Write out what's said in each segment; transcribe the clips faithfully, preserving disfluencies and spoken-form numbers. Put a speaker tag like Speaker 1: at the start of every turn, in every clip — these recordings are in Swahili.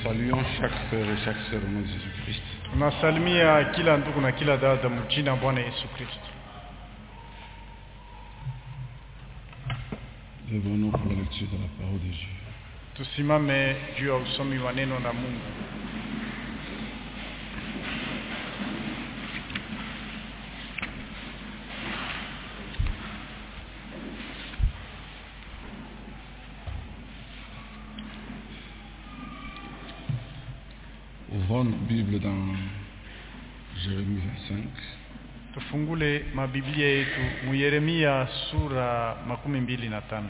Speaker 1: saluons chaque frère et chaque sœur au nom de Jésus-Christ.
Speaker 2: Tunasalimia kila ndugu na kila dada mjina Bwana Yesu Kristo.
Speaker 1: Lèvons-nous pour la lecture de la parole de Dieu.
Speaker 2: Tusimame juu ya usomi wa neno la Mungu.
Speaker 1: Ouvrons nos Bibles dans Jérémie vingt-cinq.
Speaker 2: Tufungule mabiblia yetu mu Yeremia sura makumi mbili na tano.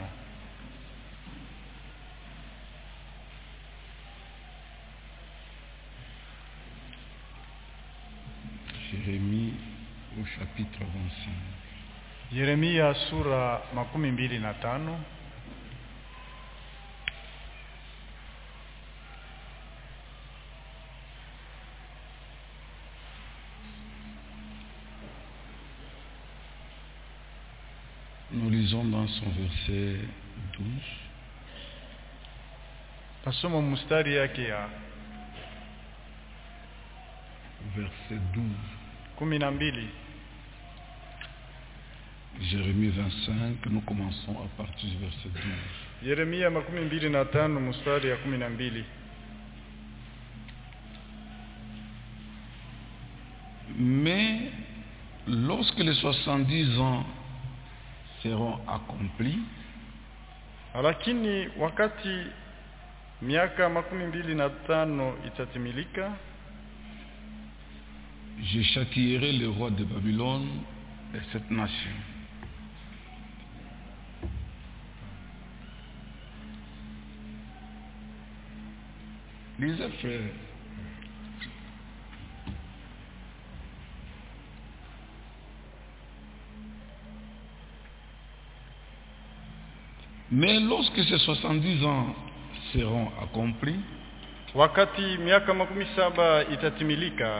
Speaker 1: Jérémie au chapitre vingt-cinq.
Speaker 2: Yeremia sura makumi mbili na tano.
Speaker 1: Nous lisons dans son verset douze.
Speaker 2: Tasoma mstari yake ya
Speaker 1: Verset douze.
Speaker 2: kumi na mbili.
Speaker 1: Jérémie vingt-cinq, nous commençons à partir du verset douze.
Speaker 2: Yeremia makumi mbili na tano mstari ya kumi na mbili.
Speaker 1: Mais lorsque les soixante-dix ans seront accomplis,
Speaker 2: lakini wakati miaka makumi mbili na tano itatimilika,
Speaker 1: je châtierai le roi de Babylone et cette nation. Lisez, frère. Mais lorsque ces soixante-dix ans seront accomplis,
Speaker 2: wakati miaka makumi saba itatimilika,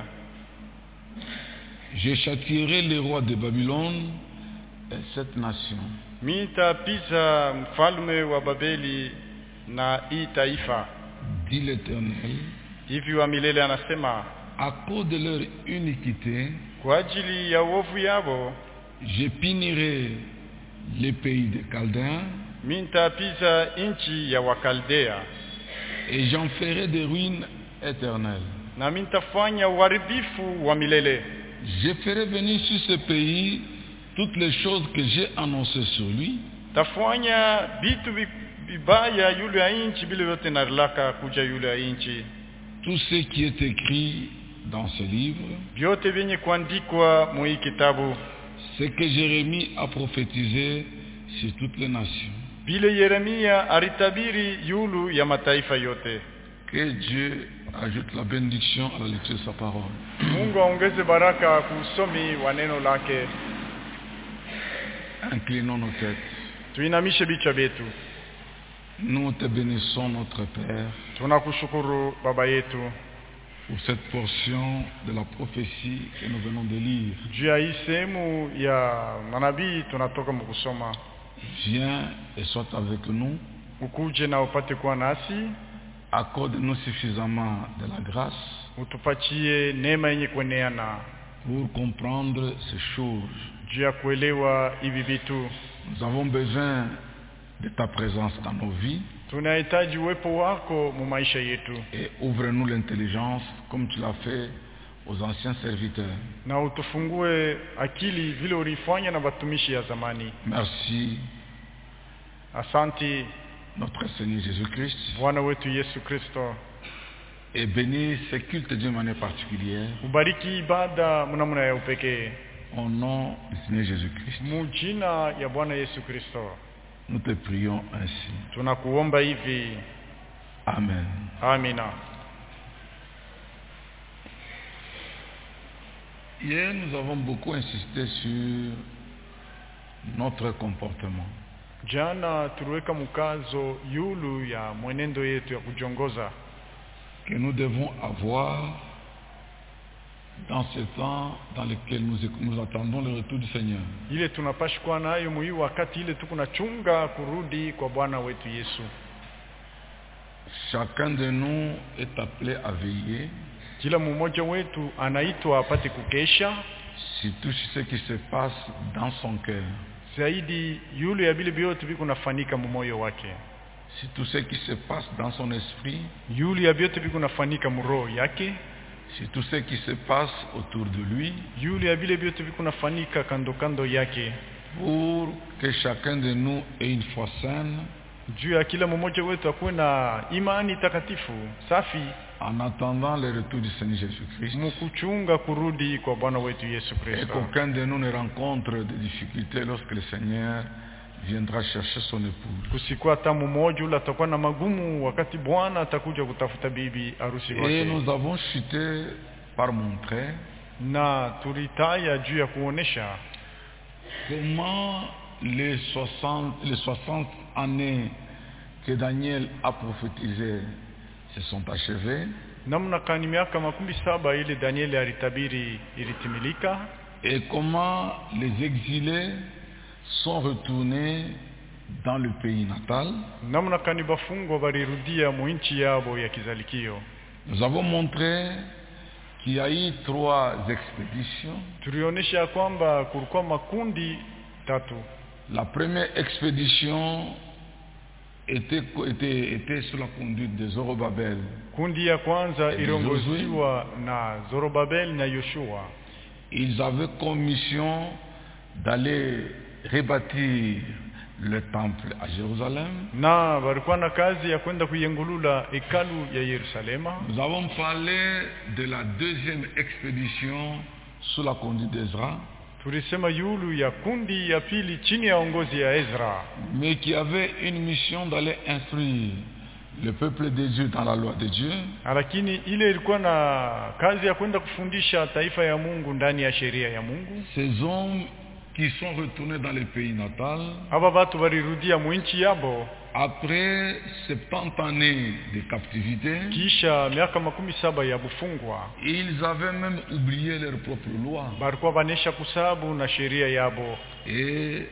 Speaker 1: je châtierai le roi de Babylone et cette nation.
Speaker 2: Mitapiza mfalme wa Babeli na hii taifa,
Speaker 1: dit l'Éternel.
Speaker 2: Hivi wa milele anasema,
Speaker 1: à cause de leur iniquité,
Speaker 2: kwa ajili ya uovu yao,
Speaker 1: je punirai les pays des Chaldéens,
Speaker 2: mitapiza inchi ya Wakaldea,
Speaker 1: et j'en ferai des ruines éternelles.
Speaker 2: na mitafanya uharibifu wa milele.
Speaker 1: Je ferai venir sur ce pays toutes les choses que j'ai annoncées sur lui.
Speaker 2: Tafanya bitu vibaya yule ya inchi bila yote narlaka kuja yule ya inchi.
Speaker 1: Tout ce qui est écrit dans ce livre,
Speaker 2: vyote vyenye kuandikwa mu hii kitabu,
Speaker 1: ce que Jérémie a prophétisé sur toutes les nations.
Speaker 2: Vile Yeremia alitabiri yulu ya mataifa yote.
Speaker 1: Que Dieu ajoute la bénédiction à la lecture de sa parole.
Speaker 2: Mungu aongeze baraka kusomi wa neno lake.
Speaker 1: Inclinons nos têtes.
Speaker 2: Tuinamishe vichwa vyetu.
Speaker 1: Nous te bénissons, notre Père,
Speaker 2: tunakushukuru Baba yetu
Speaker 1: pour cette portion de la prophétie que nous venons de lire.
Speaker 2: Juu ya hii sehemu ya manabii tunatoka mkusoma.
Speaker 1: Viens et sois avec nous.
Speaker 2: Ukuje na upate kuwa nasi.
Speaker 1: Accorde-nous suffisamment de la grâce.
Speaker 2: Utupatie neema yenye kueneana.
Speaker 1: Pour comprendre ces choses.
Speaker 2: Juu ya kuelewa hivi vitu.
Speaker 1: Nous avons besoin de ta présence dans nos vies.
Speaker 2: Tunahitaji uwepo wako mu maisha yetu.
Speaker 1: Et ouvre-nous l'intelligence comme tu l'as fait aux anciens serviteurs.
Speaker 2: Na utufungue akili vile ulifanya na watumishi ya zamani.
Speaker 1: Merci.
Speaker 2: Asante
Speaker 1: notre Seigneur Jésus-Christ.
Speaker 2: Bwana wetu Yesu Kristo.
Speaker 1: Et bénis ce culte d'une manière particulière.
Speaker 2: Ubariki ibada mnamna ya upekee.
Speaker 1: Au nom du Seigneur Jésus-Christ.
Speaker 2: Mu jina ya Bwana Yesu Kristo.
Speaker 1: Nous te prions ainsi.
Speaker 2: Tunakuomba hivi.
Speaker 1: Amen.
Speaker 2: Amina.
Speaker 1: Hier, nous avons beaucoup insisté sur notre comportement.
Speaker 2: Jana tuliweka mkazo yulu ya mwenendo yetu ya kujiongoza.
Speaker 1: Que nous devons avoir dans ce temps dans lequel nous, nous attendons le retour du Seigneur.
Speaker 2: Ile tunapaswa kuwa nayo muhimu wakati ile tukunachunga kurudi kwa Bwana wetu Yesu.
Speaker 1: chacun de nous est appelé à veiller
Speaker 2: Kila mmoja wetu anaitwa apate kukesha
Speaker 1: sur tout ce qui se passe dans son cœur,
Speaker 2: zaidi yule ya vile vyote viko nafanika moyo wake,
Speaker 1: sur tout ce qui se passe dans son esprit,
Speaker 2: yule ya vyote viko nafanika mroho yake,
Speaker 1: sur tout ce qui se passe autour de lui,
Speaker 2: yule ya vile vyote viko nafanika kando kando yake,
Speaker 1: pour que chacun de nous ait une foi saine,
Speaker 2: juu ya kila mmoja wetu akuwe na imani takatifu safi,
Speaker 1: en attendant le retour du Seigneur Jésus-Christ,
Speaker 2: mkuchunga kurudi kwa Bwana wetu Yesu
Speaker 1: et
Speaker 2: Kristo.
Speaker 1: qu'aucun de nous ne rencontre des difficultés lorsque le Seigneur viendra chercher son épouse.
Speaker 2: Kusikuwa hata mmoja ule atakuwa na magumu wakati Bwana atakuja kutafuta bibi harusi
Speaker 1: Et
Speaker 2: wake.
Speaker 1: nous avons chuté par montrer
Speaker 2: Na tulitaya juu ya kuonesha
Speaker 1: comment les soixante, les soixante années que Daniel a prophétisées se sont achevées,
Speaker 2: namna kani miaka makumi saba ile Danieli alitabiri ilitimilika,
Speaker 1: et comment les exilés sont retournés dans le pays natal.
Speaker 2: namna kani bafungwa balirudia mu nchi yabo ya kizalikio.
Speaker 1: Nous avons montré qu'il y a eu trois expéditions.
Speaker 2: Tulionesha kwamba kulikuwa makundi tatu.
Speaker 1: La première expédition était, était, était sous la conduite de Zorobabel.
Speaker 2: Kundi ya kwanza iliongoziwa na Zorobabel na Yoshua.
Speaker 1: Ils avaient comme mission d'aller rebâtir le temple à Jérusalem.
Speaker 2: Na walikuwa na kazi ya kwenda kuyengulula hekalu ya Yerusalema.
Speaker 1: Nous avons parlé de la deuxième expédition sous la conduite d'Ezra,
Speaker 2: Tulisema yulu ya kundi ya pili chini ya ongozi ya Ezra,
Speaker 1: mais qui avait une mission d'aller instruire le peuple de Dieu dans la loi de Dieu.
Speaker 2: lakini ile ilikuwa na kazi ya kwenda kufundisha taifa ya Mungu ndani ya sheria ya Mungu.
Speaker 1: Ces hommes qui sont retournés dans le pays natal
Speaker 2: Aba watu walirudia mu nchi yabo
Speaker 1: après soixante années de captivité.
Speaker 2: kisha miaka makumi saba ya bufungwa.
Speaker 1: Ils avaient même oublié leur propre loi.
Speaker 2: Barikuwa banesha kusabu na sheria yabo.
Speaker 1: Et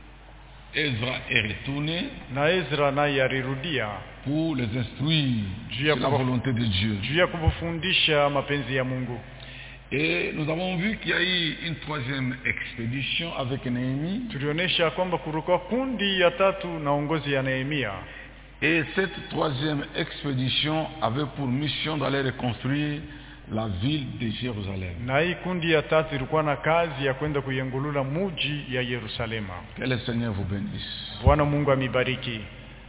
Speaker 1: Ezra est retourné
Speaker 2: Na Ezra naye alirudia
Speaker 1: pour les instruire sur la volonté de Dieu.
Speaker 2: juu ya kubufundisha mapenzi ya Mungu.
Speaker 1: Et nous avons vu qu'il y a eu une troisième expédition avec Néhémie.
Speaker 2: Tulionesha kwamba kulikuwa kundi ya tatu na ongozi ya Nehemia.
Speaker 1: Et cette troisième expédition avait pour mission d'aller reconstruire la ville de Jérusalem.
Speaker 2: Na hii kundi ya tatu ilikuwa na kazi ya kwenda kuyengulula muji ya Yerusalema.
Speaker 1: Que le Seigneur vous bénisse.
Speaker 2: Bwana Mungu amibariki.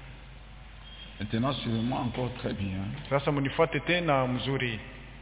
Speaker 1: Maintenant, suivez-moi encore très bien.
Speaker 2: Sasa munifuate tena mzuri.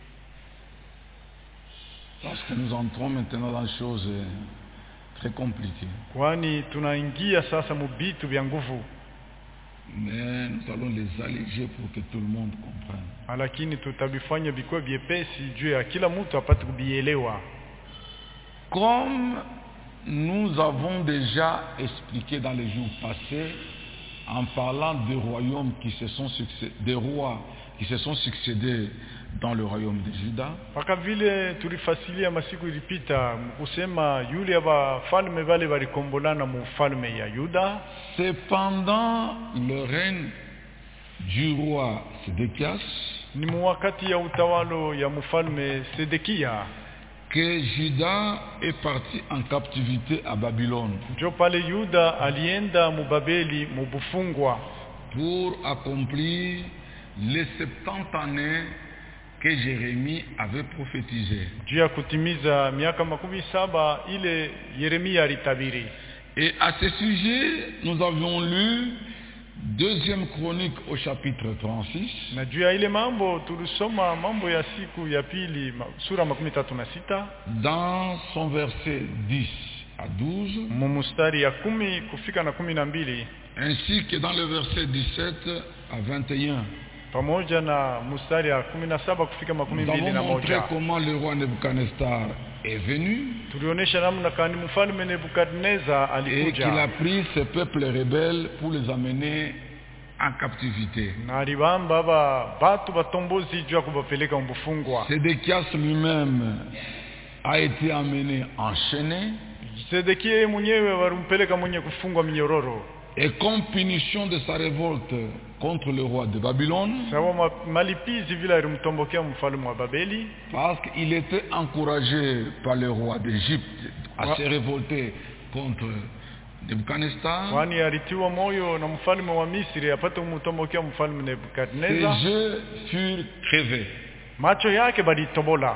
Speaker 1: Parce que nous entrons maintenant dans des choses très compliquées.
Speaker 2: Kwani tunaingia sasa mubitu vya nguvu.
Speaker 1: Mais nous allons les alléger pour que tout le monde comprenne.
Speaker 2: Lakini tutabifanya bikuwe vyepesi juu ya kila mtu apate kubielewa.
Speaker 1: Comme nous avons déjà expliqué dans les jours passés, en parlant des royaumes qui se sont succédés, des rois qui se sont succédés dans le royaume de Juda.
Speaker 2: Paka vile tulifasilia masiku ilipita kusema yule aba falme wale walikombolana mu falme ya Yuda.
Speaker 1: C'est pendant le règne du roi Sédéchias,
Speaker 2: ni wakati ya utawalo ya mfalme Sedekia,
Speaker 1: que Juda est parti en captivité à Babylone.
Speaker 2: Njo pale Yuda alienda mubabeli mubufungwa
Speaker 1: pour accomplir les septante années que Jérémie avait prophétisé.
Speaker 2: Juu ya kutimiza miaka makumi saba ile Yeremia alitabiri.
Speaker 1: Et à ce sujet, nous avions lu deuxième chronique au chapitre trente-six.
Speaker 2: Na juu ya ile mambo tulisoma mambo ya siku ya pili sura makumi tatu na sita.
Speaker 1: Dans son verset dix à douze.
Speaker 2: Mumustari ya kumi kufika na kumi na mbili.
Speaker 1: Ainsi que dans le verset dix-sept à vingt et un.
Speaker 2: Pamoja na mustari ya kumi na saba kufika makumi mbili na moja.
Speaker 1: Nous avons montré comment le roi Nebuchadnezzar est venu.
Speaker 2: Tulionesha namna kani mfalme Nebukadneza alikuja.
Speaker 1: Et qu'il a pris ces peuples rebelles pour les amener en captivité.
Speaker 2: Na alibamba ba batu batombozi juu ya kubapeleka mbufungwa.
Speaker 1: Sédéchias lui-même a été amené enchaîné.
Speaker 2: Sedekia mwenyewe walimpeleka mwenye kufungwa minyororo.
Speaker 1: Et comme punition de sa révolte contre le roi de Babylone,
Speaker 2: sawa malipizi vile alimtombokea mfalme wa Babeli,
Speaker 1: parce qu'il était encouragé par le roi d'Égypte à se révolter contre Nebuchadnezzar,
Speaker 2: kwani alitiwa moyo na mfalme wa Misri apate kumtombokea mfalme
Speaker 1: ses
Speaker 2: Nebukadneza,
Speaker 1: yeux furent crevés.
Speaker 2: macho yake balitobola,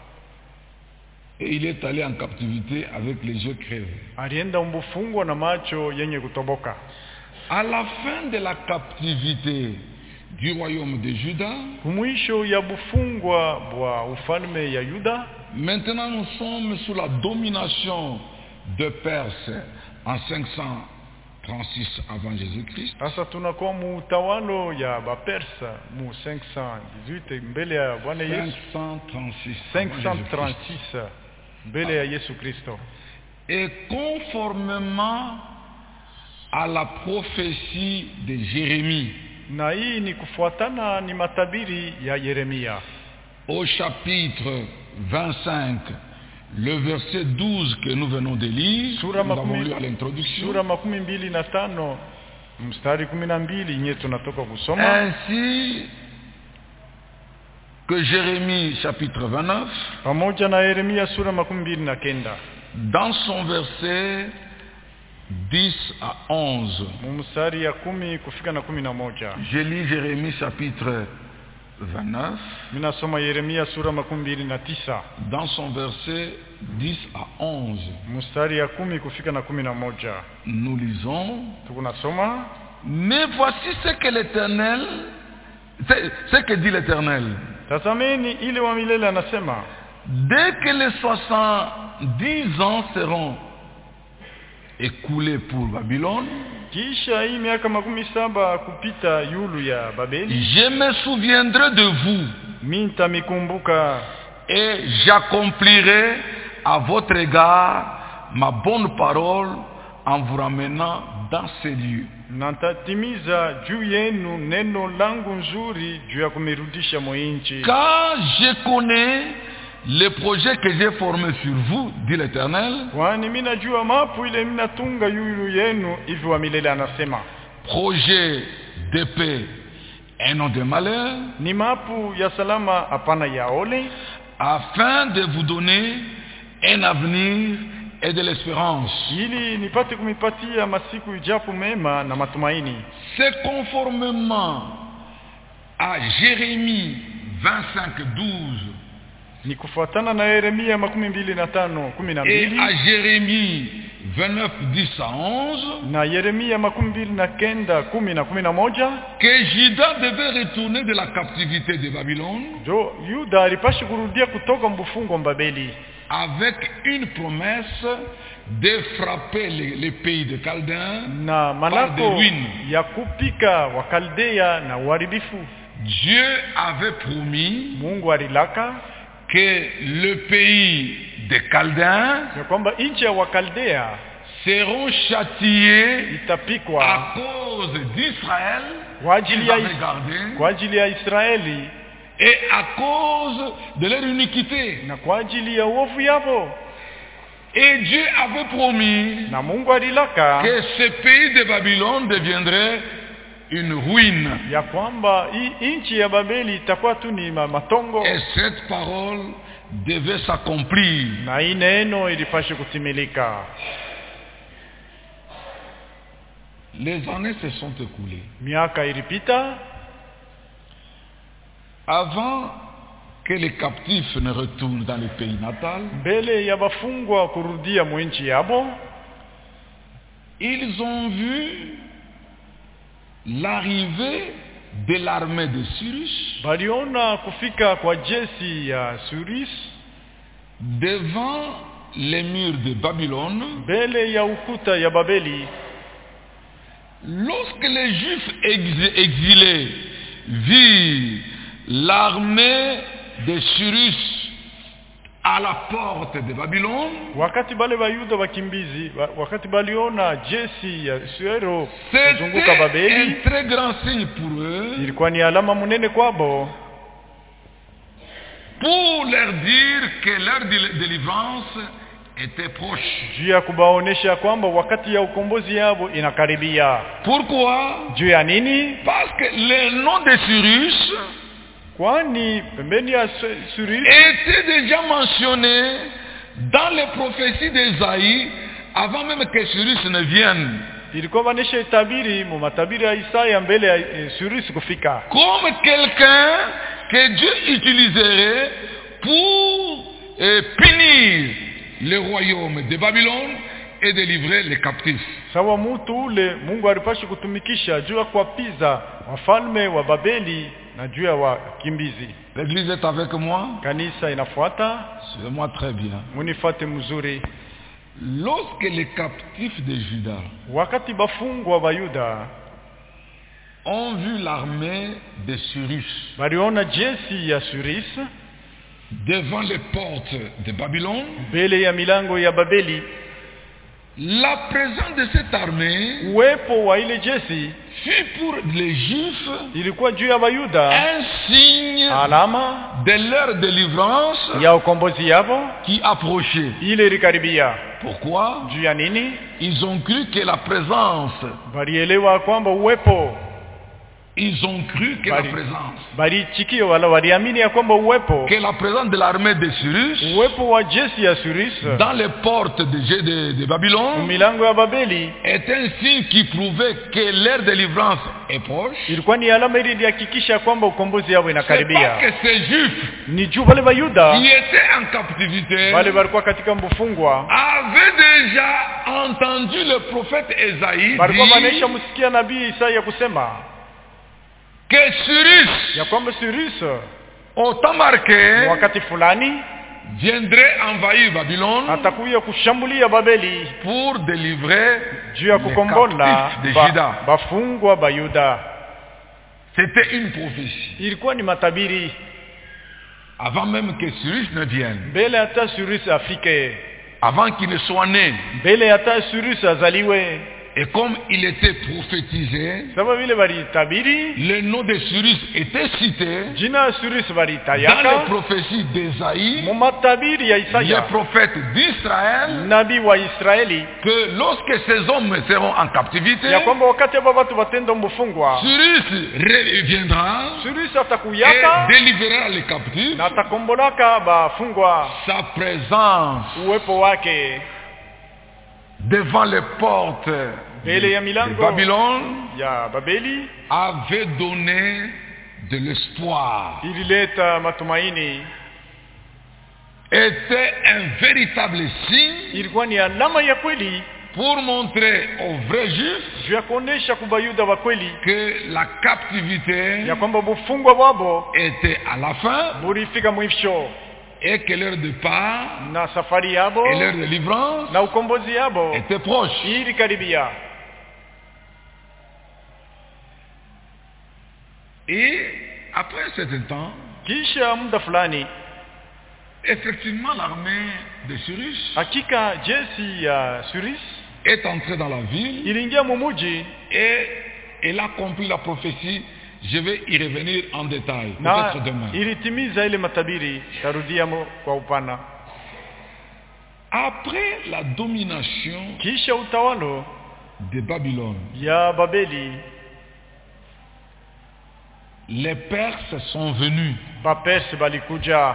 Speaker 1: Et il est allé en captivité avec les yeux crevés.
Speaker 2: alienda mbufungwa na macho yenye kutoboka.
Speaker 1: À la fin de la captivité du royaume de Juda,
Speaker 2: Kumwisho ya bufungwa bwa ufalme ya Yuda,
Speaker 1: maintenant nous sommes sous la domination de Perse en cinq cent trente-six avant Jésus-Christ.
Speaker 2: sasa tunakuwa muutawalo ya Bapersa mu cinq cent dix-huit mbele ya Bwana Yesu,
Speaker 1: cinq cent trente-six
Speaker 2: cinq
Speaker 1: avant
Speaker 2: cent
Speaker 1: Jésus-Christ.
Speaker 2: trente-six mbele ya Yesu Kristo.
Speaker 1: Et conformément à la prophétie de Jérémie,
Speaker 2: Na hii ni kufuatana ni matabiri ya Yeremia.
Speaker 1: au chapitre vingt-cinq, le verset douze que nous venons de lire,
Speaker 2: Sura
Speaker 1: nous avons
Speaker 2: makumi,
Speaker 1: lu à l'introduction.
Speaker 2: sura makumi mbili na tano mstari kumi na mbili nye tunatoka kusoma.
Speaker 1: Ainsi que Jérémie chapitre vingt-neuf,
Speaker 2: Pamoja na Yeremia sura makumi mbili na kenda
Speaker 1: dans son verset dix à onze.
Speaker 2: mstari ya kumi kufika na kumi na moja.
Speaker 1: Je lis Jérémie chapitre vingt-neuf,
Speaker 2: Minasoma Yeremia sura makumi mbili na tisa
Speaker 1: dans son verset dix à onze.
Speaker 2: mstari ya kumi kufika na kumi na moja.
Speaker 1: Nous lisons:
Speaker 2: Tukunasoma,
Speaker 1: mais voici ce que l'Éternel, c'est ce que dit l'Éternel.
Speaker 2: tazameni ile wa milele anasema,
Speaker 1: Dès que les soixante-dix ans seront écoulés pour Babylone,
Speaker 2: kisha hii miaka makumi saba kupita yulu ya Babeli,
Speaker 1: je me souviendrai de vous
Speaker 2: mimi nitamikumbuka
Speaker 1: et j'accomplirai à votre égard ma bonne parole en vous ramenant dans ces lieux.
Speaker 2: na nitatimiza juu yenu neno langu nzuri juu ya kumirudisha mwinchi.
Speaker 1: Car je connais les projets que j'ai formés sur vous, dit l'Éternel,
Speaker 2: Kwani mimi najua mapu ile mimi natunga yulu yenu, hivi wa milele anasema.
Speaker 1: projets de paix et non de malheur,
Speaker 2: Ni mapu ya salama hapana ya ole,
Speaker 1: afin de vous donner un avenir et de l'espérance.
Speaker 2: ili nipate kumipatia masiku ijapo mema na matumaini.
Speaker 1: C'est conformément à Jérémie vingt-cinq douze
Speaker 2: Ni kufuatana na Yeremia makumi mbili na tano kumi na
Speaker 1: et
Speaker 2: mbili
Speaker 1: à Jérémie vingt-neuf dix à onze
Speaker 2: na Yeremia makumi mbili na kenda kumi na kumi na moja
Speaker 1: que Juda devait retourner de la captivité de Babylone
Speaker 2: jo Yuda alipashi kurudia kutoka mbufungo Mbabeli,
Speaker 1: avec une promesse de frapper les, les pays de Chaldéens
Speaker 2: na
Speaker 1: par des
Speaker 2: malako
Speaker 1: ruines.
Speaker 2: ya kupika Wakaldea na uharibifu.
Speaker 1: Dieu avait promis
Speaker 2: Mungu alilaka
Speaker 1: que le pays des Chaldéens
Speaker 2: ya kwamba nchi ya Wakaldea
Speaker 1: seront châtiés
Speaker 2: itapikwa
Speaker 1: à cause d'Israël
Speaker 2: kwa ajili
Speaker 1: qu'ils
Speaker 2: ya
Speaker 1: avaient
Speaker 2: Is-
Speaker 1: gardé
Speaker 2: kwa ajili ya Israeli
Speaker 1: et à cause de leur iniquité.
Speaker 2: na kwa ajili ya uovu yavo,
Speaker 1: Et Dieu avait promis
Speaker 2: na Mungu alilaka
Speaker 1: que ce pays de Babylone deviendrait une ruine.
Speaker 2: ya kwamba hii nchi ya Babeli itakuwa tu ni ma- matongo,
Speaker 1: Et cette parole devait s'accomplir.
Speaker 2: na hii neno ilipashe kutimilika.
Speaker 1: Les années se sont écoulées.
Speaker 2: Miaka ilipita
Speaker 1: Avant que les captifs ne retournent dans le pays natal,
Speaker 2: mbele ya bafungwa kurudia mwinchi yabo,
Speaker 1: ils ont vu l'arrivée de l'armée de Cyrus
Speaker 2: baliona kufika kwa jeshi ya Suris
Speaker 1: devant les murs de Babylone.
Speaker 2: mbele ya ukuta ya Babeli.
Speaker 1: Lorsque les Juifs ex- exilés virent l'armée de Cyrus à la porte de Babylone,
Speaker 2: Wakati bale bayuda wakimbizi wa- wakati baliona jeshi ya Suero kuzunguka
Speaker 1: c'était
Speaker 2: Babeli,
Speaker 1: un très grand signe pour eux,
Speaker 2: ilikuwa ni alama munene kwabo
Speaker 1: pour leur dire que leur dél- délivrance était proche.
Speaker 2: juu ya kubaonesha kwamba wakati ya ukombozi yao inakaribia.
Speaker 1: Pourquoi?
Speaker 2: Juu ya nini?
Speaker 1: Parce que le nom de Cyrus
Speaker 2: Kwani pembeni ya Cyrus
Speaker 1: était déjà mentionné dans les prophéties d'Ésaïe avant même que Cyrus ne vienne.
Speaker 2: ilikuwa banisha itabiri mu matabiri ya Isaya mbele ya Cyrus kufika.
Speaker 1: Comme quelqu'un que Dieu utiliserait pour eh, punir le royaume de Babylone et délivrer les captifs.
Speaker 2: Sawa mtu ule Mungu alipashi kutumikisha juu ya kuapiza wafalme wa Babeli na juu ya wakimbizi.
Speaker 1: L'église est avec moi.
Speaker 2: Kanisa inafuata.
Speaker 1: Suivez-moi très bien.
Speaker 2: Munifate mzuri.
Speaker 1: Lorsque les captifs de Juda
Speaker 2: wakati bafungwa wa Yuda
Speaker 1: ont vu l'armée de Cyrus
Speaker 2: baliona jeshi ya Cyrus
Speaker 1: devant les portes de Babylone,
Speaker 2: mbele ya milango ya Babeli,
Speaker 1: la présence de cette armée
Speaker 2: uwepo wa ile jeshi
Speaker 1: fut pour les Juifs
Speaker 2: ilikuwa juu ya Wayuda
Speaker 1: un signe
Speaker 2: alama
Speaker 1: de leur délivrance
Speaker 2: ya ukombozi yao
Speaker 1: qui approchait.
Speaker 2: ile ilikaribia.
Speaker 1: Pourquoi?
Speaker 2: Juu ya nini?
Speaker 1: Ils ont cru que la présence,
Speaker 2: balielewa kwamba uwepo,
Speaker 1: ils ont cru que
Speaker 2: Bali,
Speaker 1: la présence,
Speaker 2: balichikio wala waliamini ya kwamba uwepo,
Speaker 1: que la présence de l'armée de Cyrus
Speaker 2: uwepo wa jeshi ya Cyrus
Speaker 1: dans les portes de, de, de Babylone
Speaker 2: milango ya Babeli
Speaker 1: est un signe qui prouvait que leur délivrance est proche.
Speaker 2: ilikuwa ni alama ili ilihakikisha kwamba ukombozi yao
Speaker 1: C'est
Speaker 2: inakaribia.
Speaker 1: pas que ces Juifs
Speaker 2: Ni juu wale Wayuda
Speaker 1: qui étaient en captivité
Speaker 2: wale walikuwa katika mfungwa
Speaker 1: avaient déjà entendu le prophète Esaïe
Speaker 2: walikuwa wanaisha
Speaker 1: dire
Speaker 2: msikia nabii Isaya kusema
Speaker 1: que Cyrus,
Speaker 2: ya kwamba Cyrus
Speaker 1: au temps marqué,
Speaker 2: wakati fulani
Speaker 1: viendrait envahir Babylone
Speaker 2: atakuja kushambulia Babeli
Speaker 1: pour délivrer
Speaker 2: juu ya
Speaker 1: les
Speaker 2: kukombola
Speaker 1: captifs de
Speaker 2: ba,
Speaker 1: Juda.
Speaker 2: bafungwa ba Yuda.
Speaker 1: C'était une prophétie.
Speaker 2: Ilikuwa ni matabiri
Speaker 1: Avant même que Cyrus ne vienne,
Speaker 2: mbele hata Cyrus afike,
Speaker 1: avant qu'il ne soit né,
Speaker 2: mbele hata Cyrus azaliwe.
Speaker 1: et comme il était prophétisé,
Speaker 2: Sababu vile walitabiri
Speaker 1: le nom de Cyrus était cité
Speaker 2: jina ya Cyrus
Speaker 1: dans
Speaker 2: walitayaka
Speaker 1: les prophéties d'Ésaïe,
Speaker 2: mu matabiri ya
Speaker 1: les
Speaker 2: Isaya
Speaker 1: prophètes d'Israël,
Speaker 2: nabii wa Israeli
Speaker 1: que lorsque ces hommes seront en captivité,
Speaker 2: ya kwamba wakati aba watu watenda mfungwa
Speaker 1: Cyrus reviendra
Speaker 2: Cyrus
Speaker 1: et
Speaker 2: atakuyaka
Speaker 1: délivrera les captifs.
Speaker 2: na atakombolaka bafungwa.
Speaker 1: Sa présence
Speaker 2: Uwepo wake
Speaker 1: devant les portes
Speaker 2: mbele ya
Speaker 1: de
Speaker 2: milango
Speaker 1: Babylone
Speaker 2: ya Babeli
Speaker 1: avait donné de l'espoir,
Speaker 2: ilileta matumaini,
Speaker 1: était un véritable signe
Speaker 2: ilikuwa ni alama ya kweli
Speaker 1: pour montrer aux vrais juifs
Speaker 2: juu ya kuonesha kubayuda wa kweli
Speaker 1: que la captivité
Speaker 2: ya kwamba bufungwa wabo
Speaker 1: était à la fin
Speaker 2: bulifika mwisho
Speaker 1: et que leur départ
Speaker 2: na safari yabo
Speaker 1: et leur délivrance
Speaker 2: na ukombozi yabo
Speaker 1: était proche.
Speaker 2: ili karibia.
Speaker 1: Et après un certain temps,
Speaker 2: Kisha muda fulani
Speaker 1: effectivement l'armée de Cyrus
Speaker 2: hakika jeshi ya Cyrus
Speaker 1: est entrée dans la ville
Speaker 2: iliingia mumuji
Speaker 1: et elle a accompli la prophétie. Je vais y revenir en détail,
Speaker 2: na
Speaker 1: peut-être demain.
Speaker 2: ilitimiza ile matabiri, tarudia mo kwa upana.
Speaker 1: Après la domination
Speaker 2: Kisha utawalo
Speaker 1: de Babylone,
Speaker 2: ya Babeli,
Speaker 1: les Perses sont venus
Speaker 2: Bapersi balikuja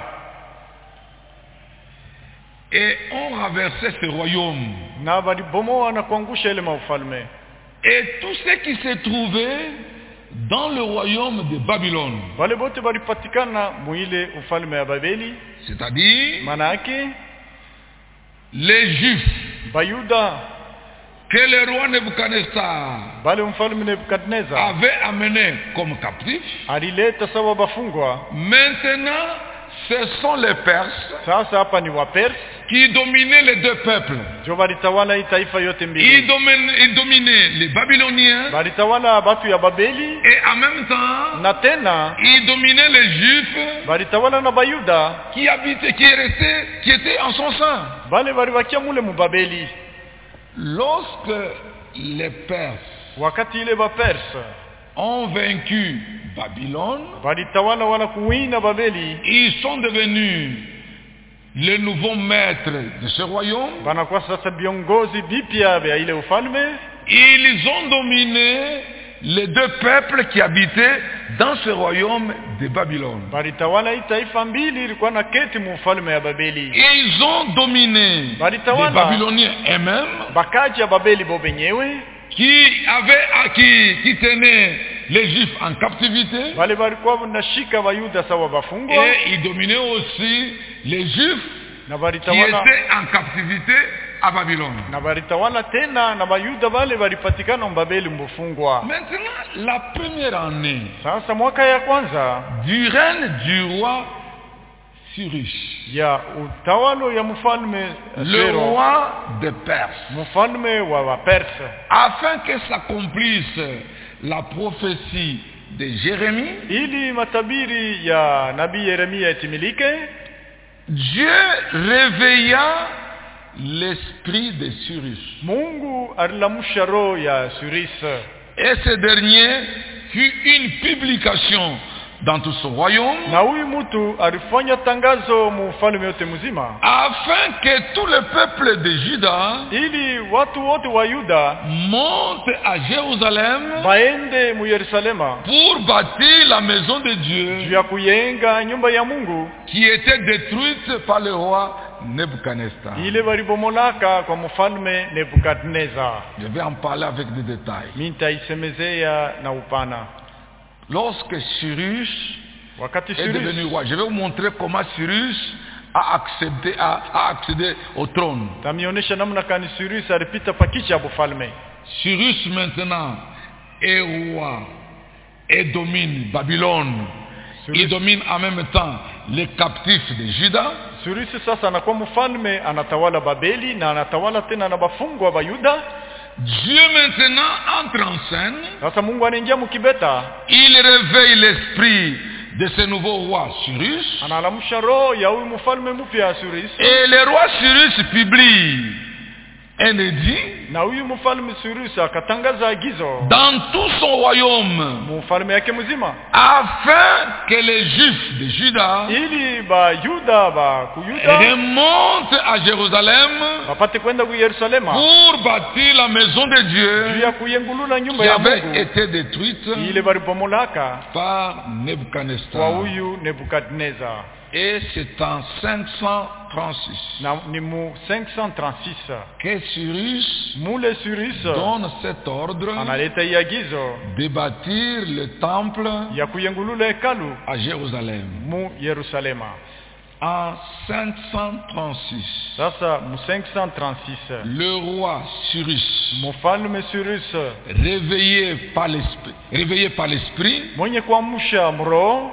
Speaker 1: et ont renversé ce royaume.
Speaker 2: na balibomoa na kuangusha ile maufalme,
Speaker 1: Et tout ce qui se trouvait dans le royaume de Babylone,
Speaker 2: wale bote balipatikana muile ufalme ya Babeli,
Speaker 1: c'est-à-dire
Speaker 2: maana yake
Speaker 1: les Juifs
Speaker 2: Bayuda
Speaker 1: que le roi Nebuchadnezzar
Speaker 2: bale mfalme Nebukadneza
Speaker 1: avait amenés comme captifs,
Speaker 2: alileta sawa bafungwa.
Speaker 1: maintenant ce sont les Perses
Speaker 2: Sasa hapa ni Wapersi
Speaker 1: qui dominaient les deux peuples.
Speaker 2: ndio balitawala hii taifa yote
Speaker 1: Ils
Speaker 2: mbili,
Speaker 1: dominaient, ils dominaient les Babyloniens
Speaker 2: balitawala batu ya Babeli
Speaker 1: et en même temps
Speaker 2: na tena
Speaker 1: ils dominaient les Juifs
Speaker 2: balitawala na Bayuda
Speaker 1: qui habitaient, qui restaient, qui étaient en son sein.
Speaker 2: bale balibakia mule mu Babeli.
Speaker 1: Lorsque les Perses
Speaker 2: Wakati ile Bapersi
Speaker 1: ont vaincu Babylone,
Speaker 2: balitawala wala kuwina Babeli,
Speaker 1: ils sont devenus les nouveaux maîtres de ce royaume.
Speaker 2: Banakuwa sasa viongozi vipya vya ile ufalme.
Speaker 1: Ils ont dominé les deux peuples qui habitaient dans ce royaume de Babylone.
Speaker 2: Balitawala hii taifa mbili ilikuwa na keti mu ufalme ya Babeli.
Speaker 1: Et ils ont dominé les Babyloniens eux-mêmes.
Speaker 2: Bakaji ya Babeli bo benyewe.
Speaker 1: Qui avaient, qui, qui tenaient les Juifs en captivité.
Speaker 2: Bale balikuwa nashika Bayuda sawa bafungwa.
Speaker 1: Et ils dominaient aussi les Juifs qui étaient en captivité à Babylone.
Speaker 2: Na balitawala tena na Bayuda bale balipatikana mbabeli mbufungwa.
Speaker 1: Maintenant, la première année
Speaker 2: sasa mwaka ya kwanza
Speaker 1: du règne du roi Cyrus,
Speaker 2: ya utawalo ya mfalme
Speaker 1: le roi de Perse,
Speaker 2: mfalme wa Perse,
Speaker 1: afin que s'accomplisse la prophétie de Jérémie,
Speaker 2: ili matabiri ya nabii Yeremia yatimilike,
Speaker 1: Dieu réveilla l'esprit de Cyrus.
Speaker 2: Mungu alilamusha roho ya Cyrus.
Speaker 1: Et ce dernier fut une publication dans tout son royaume,
Speaker 2: na huyu mtu alifanya tangazo mfalme yote mzima,
Speaker 1: afin que tout le peuple de Juda,
Speaker 2: ili watu wote wa Yuda
Speaker 1: monte à Jérusalem,
Speaker 2: baende mu Yerusalema,
Speaker 1: pour bâtir la maison de Dieu,
Speaker 2: juu ya kuyenga nyumba ya Mungu,
Speaker 1: qui était détruite par le roi Nebuchadnezzar.
Speaker 2: ile walibomolaka kwa mfalme Nebukadnezar.
Speaker 1: Je vais en parler avec des détails.
Speaker 2: Nitaisemezea na upana.
Speaker 1: Lorsque Cyrus
Speaker 2: Wakati
Speaker 1: est
Speaker 2: Cyrus
Speaker 1: devenu roi, je vais vous montrer comment Cyrus a accédé, a, a accédé au trône.
Speaker 2: Tamionesha namna kani Cyrus alipita pakicha ya bufalme.
Speaker 1: Cyrus maintenant est roi et domine Babylone.
Speaker 2: Cyrus,
Speaker 1: il domine en même temps les captifs de Juda.
Speaker 2: Cyrus sasa anakuwa mfalme, anatawala Babeli na anatawala tena na bafungwa wa Yuda.
Speaker 1: Dieu maintenant entre en scène.
Speaker 2: Sasa Mungu anaingia mkibeta.
Speaker 1: Il réveille l'esprit de ce nouveau roi Cyrus.
Speaker 2: Analamusha roho ya huyu mfalme mpya Cyrus.
Speaker 1: Et le roi Cyrus publie un édit
Speaker 2: na huyu mfalme Cyrus akatangaza agizo
Speaker 1: dans tout son royaume,
Speaker 2: mfalme yake mzima,
Speaker 1: afin que les Juifs de Juda
Speaker 2: ili ba Yuda ba kuyuda
Speaker 1: remontent à Jérusalem
Speaker 2: wapate kwenda ku Yerusalema
Speaker 1: pour bâtir la maison de Dieu
Speaker 2: juu ya kuyengulula nyumba
Speaker 1: qui
Speaker 2: ya
Speaker 1: avait
Speaker 2: Mungu
Speaker 1: été détruite
Speaker 2: ile balipomolaka
Speaker 1: par
Speaker 2: kwa
Speaker 1: Nebuchadnezzar.
Speaker 2: huyu Nebukadnezar.
Speaker 1: Et c'est en cinq cent trente-six
Speaker 2: na ni mu cinq cent trente-six
Speaker 1: que Cyrus
Speaker 2: mule Cyrus
Speaker 1: donne cet ordre
Speaker 2: analeta agizo
Speaker 1: de bâtir le temple
Speaker 2: ya kuyengulula hekalu
Speaker 1: à Jérusalem.
Speaker 2: mu Yerusalema.
Speaker 1: En cinq cent trente-six,
Speaker 2: Sasa mu cinq cent trente-six
Speaker 1: le roi Cyrus,
Speaker 2: mfalme Cyrus
Speaker 1: réveillé par l'esprit, réveillé par l'esprit,
Speaker 2: mwenye kuamsha mroho,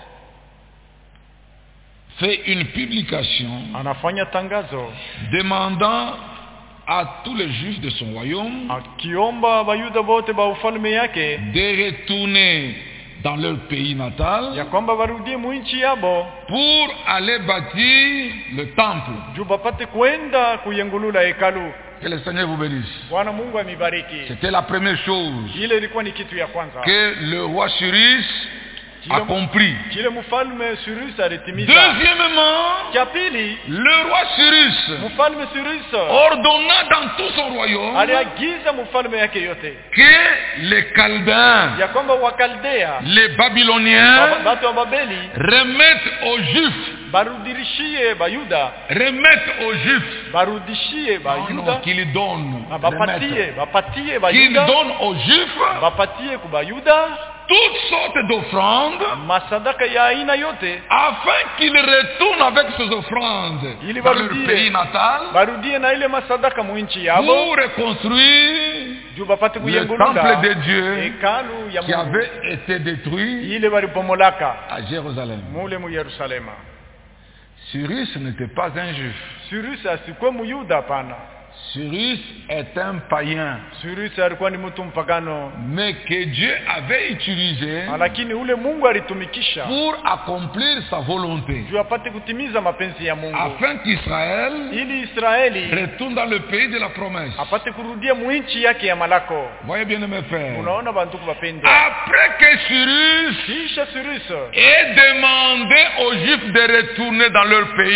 Speaker 1: fait une publication
Speaker 2: anafanya tangazo
Speaker 1: demandant à tous les juifs de son royaume
Speaker 2: akiomba bayuda bote ba ufalme yake
Speaker 1: de retourner dans leur pays natal
Speaker 2: ya kwamba warudie muinchi yabo
Speaker 1: pour aller bâtir le temple.
Speaker 2: juu bapate kwenda kuyengulula hekalu.
Speaker 1: Que le Seigneur vous bénisse.
Speaker 2: Bwana Mungu amibariki.
Speaker 1: C'était la première chose
Speaker 2: Ile ilikuwa ni kitu ya kwanza
Speaker 1: que le roi Cyrus a compris.
Speaker 2: Kile mfalme Cyrus alitimiza.
Speaker 1: Deuxièmement,
Speaker 2: Cha pili,
Speaker 1: le roi Cyrus
Speaker 2: mfalme Cyrus
Speaker 1: ordonna dans tout son royaume
Speaker 2: aliagiza mfalme yake yote
Speaker 1: que les Chaldéens,
Speaker 2: ya kwamba Wakaldea,
Speaker 1: les Babyloniens
Speaker 2: watu wa Babeli
Speaker 1: remettent aux Juifs,
Speaker 2: barudirishie Bayuda,
Speaker 1: remettent aux Juifs,
Speaker 2: barudishie
Speaker 1: non, non,
Speaker 2: Bayuda,
Speaker 1: qu'ils donnent,
Speaker 2: bapatie
Speaker 1: remettent,
Speaker 2: bapatie
Speaker 1: qu'ils
Speaker 2: Bayuda,
Speaker 1: donnent aux Juifs
Speaker 2: bapatie ku Bayuda
Speaker 1: toutes sortes d'offrandes,
Speaker 2: masadaka ya aina yote,
Speaker 1: afin qu'ils retournent avec ces offrandes
Speaker 2: ili
Speaker 1: dans leur
Speaker 2: barudie
Speaker 1: pays natal
Speaker 2: barudie na ile masadaka muinchi yabo
Speaker 1: pour reconstruire
Speaker 2: juu bapate
Speaker 1: le
Speaker 2: kuyengulula
Speaker 1: temple de Dieu
Speaker 2: hekalu ya
Speaker 1: qui
Speaker 2: Mungu
Speaker 1: avait été détruit
Speaker 2: ile balipomolaka
Speaker 1: à Jérusalem.
Speaker 2: mule mu Yerusalema.
Speaker 1: Cyrus n'était pas un juif.
Speaker 2: Cyrus asikuwa muyuda pana.
Speaker 1: Cyrus est un païen,
Speaker 2: Cyrus alikuwa ni mtu mpagano,
Speaker 1: mais que Dieu avait utilisé
Speaker 2: lakini ule Mungu alitumikisha
Speaker 1: pour accomplir sa volonté,
Speaker 2: juu apate kutimiza mapenzi ya Mungu,
Speaker 1: afin qu'Israël
Speaker 2: ili Israeli
Speaker 1: retourne dans le pays de la promesse.
Speaker 2: apate kurudia muinchi yake ya malako.
Speaker 1: Voyez bien mes frères.
Speaker 2: Unaona bantu kubapenda.
Speaker 1: Après que Cyrus
Speaker 2: Kisha Cyrus
Speaker 1: ait demandé aux Juifs de retourner dans leur pays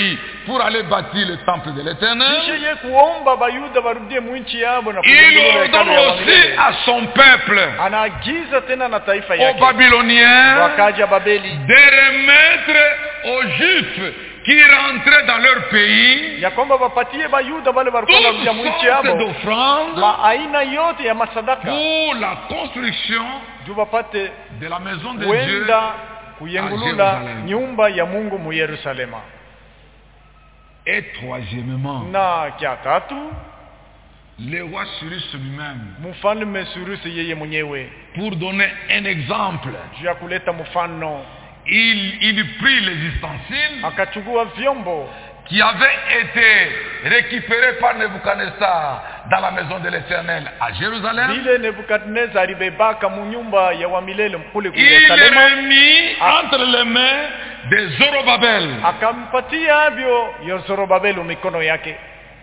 Speaker 1: pour aller bâtir le temple de l'Éternel,
Speaker 2: kisha ye kuomba bayuda barudie mwinchi yabo na
Speaker 1: il
Speaker 2: kuzungumza hekalu
Speaker 1: ordonne
Speaker 2: ya
Speaker 1: aussi
Speaker 2: milele.
Speaker 1: à son peuple,
Speaker 2: Anaagiza tena na taifa
Speaker 1: aux
Speaker 2: yake
Speaker 1: Babyloniens,
Speaker 2: wakaja Babeli
Speaker 1: de remettre aux Juifs qui rentraient dans leur pays
Speaker 2: ya kwamba wapatie bayuda wale walikuwa
Speaker 1: toutes
Speaker 2: wanarudia mwinchi
Speaker 1: sortes
Speaker 2: yabo
Speaker 1: d'offrandes
Speaker 2: maaina yote ya masadaka
Speaker 1: pour la construction
Speaker 2: juu wapate
Speaker 1: de la maison de Dieu
Speaker 2: wenda
Speaker 1: à
Speaker 2: kuyengulula
Speaker 1: Jérusalem.
Speaker 2: nyumba ya Mungu mu Yerusalema.
Speaker 1: Et troisièmement,
Speaker 2: Na kia tatu,
Speaker 1: le roi Cyrus lui-même,
Speaker 2: mfalme Cyrus yeye mwenyewe
Speaker 1: pour donner un exemple,
Speaker 2: juu ya kuleta mfano
Speaker 1: il, il prit les ustensiles
Speaker 2: akachukua vyombo
Speaker 1: qui avaient été récupérés par Nebuchadnezzar dans la maison de l'Éternel à Jérusalem.
Speaker 2: vile Nebukadnezar alibebaka mu nyumba ya wamilele kule kule
Speaker 1: Il les
Speaker 2: Yerusalema,
Speaker 1: remit entre les mains de Zorobabel.
Speaker 2: akampatia hivyo Zorobabelu mikono yake.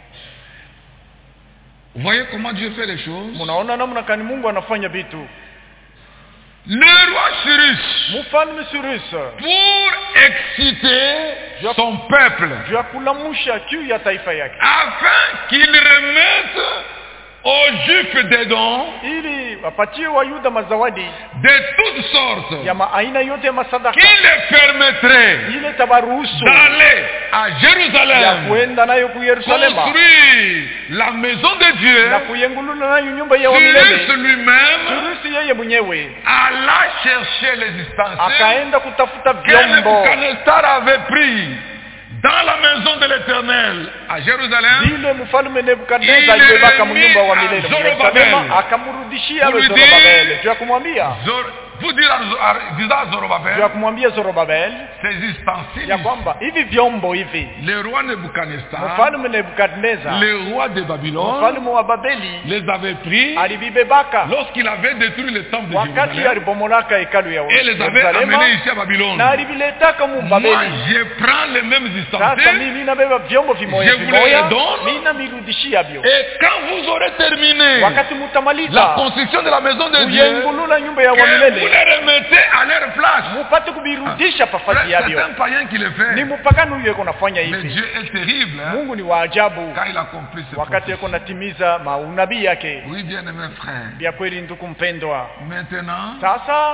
Speaker 1: Vous voyez comment Dieu fait les choses?
Speaker 2: Munaona namna kani Mungu anafanya vitu.
Speaker 1: Le roi Cyrus,
Speaker 2: Mfalme Cyrus
Speaker 1: pour exciter son peuple,
Speaker 2: juu ya kulamusha juu ya taifa yake,
Speaker 1: afin qu'il remette aux Juifs des dons
Speaker 2: ili wapatie Wayuda mazawadi
Speaker 1: de toutes sortes,
Speaker 2: ya maaina yote ya masadaka,
Speaker 1: qui les permettrait
Speaker 2: ile tabaruhusu
Speaker 1: d'aller à
Speaker 2: ya
Speaker 1: Jérusalem,
Speaker 2: kuenda nayo ku Yerusalema
Speaker 1: construire la maison de Dieu.
Speaker 2: na kuyengulula nayo nyumba ya wamilele.
Speaker 1: Cyrus lui-même
Speaker 2: Cyrus yeye mwenyewe
Speaker 1: alla chercher les ustensiles
Speaker 2: akaenda kutafuta
Speaker 1: que
Speaker 2: vyombo
Speaker 1: Nebuchadnezzar avait pris dans la maison de l'Éternel à Jérusalem.
Speaker 2: vile mfalme Nebukadnezar alibebaka mu nyumba wa milele mu Yerusalema, akamrudishia Zorobabel juu ya kumwambia
Speaker 1: Zor- Vous dire à, à, disant à
Speaker 2: juu ya
Speaker 1: Zorobabel,
Speaker 2: kumwambia Zorobabel
Speaker 1: ces ustensiles,
Speaker 2: ya kwamba hivi vyombo hivi
Speaker 1: le roi Nebuchadnezzar,
Speaker 2: mfalme Nebukadnezar
Speaker 1: le roi de Babylone,
Speaker 2: mfalme wa Babeli
Speaker 1: les avait pris
Speaker 2: alivibebaka
Speaker 1: lorsqu'il avait détruit le temple de
Speaker 2: wakati
Speaker 1: Jérusalem
Speaker 2: alibomolaka hekalu ya
Speaker 1: et les avait
Speaker 2: Yerusalema
Speaker 1: amenés ici à Babylone.
Speaker 2: na aliviletaka mu
Speaker 1: Moi,
Speaker 2: Babeli.
Speaker 1: je prends les mêmes
Speaker 2: Sasa
Speaker 1: ustensiles
Speaker 2: mimi nabeba vyombo vimoja
Speaker 1: Je vous les
Speaker 2: vimoja,
Speaker 1: donne.
Speaker 2: mimi namirudishia vyo.
Speaker 1: et quand vous aurez terminé
Speaker 2: Wakati
Speaker 1: la
Speaker 2: mutamaliza
Speaker 1: construction de la maison de Dieu,
Speaker 2: uyengulula nyumba ya
Speaker 1: que vous
Speaker 2: wamilele,
Speaker 1: les remettez à leur place.
Speaker 2: mupate kubirudisha pafasi
Speaker 1: C'est
Speaker 2: yavyo.
Speaker 1: un païen qui le fait.
Speaker 2: Ni mpakani huyo yuko nafanya
Speaker 1: Mais
Speaker 2: hivi.
Speaker 1: Dieu est terrible hein,
Speaker 2: Mungu ni wa ajabu
Speaker 1: quand il accomplit ce
Speaker 2: wakati yuko
Speaker 1: prophétie.
Speaker 2: natimiza maunabii yake.
Speaker 1: Oui, bien-aimés frères.
Speaker 2: Vya kweli ndugu mpendwa.
Speaker 1: Maintenant,
Speaker 2: Sasa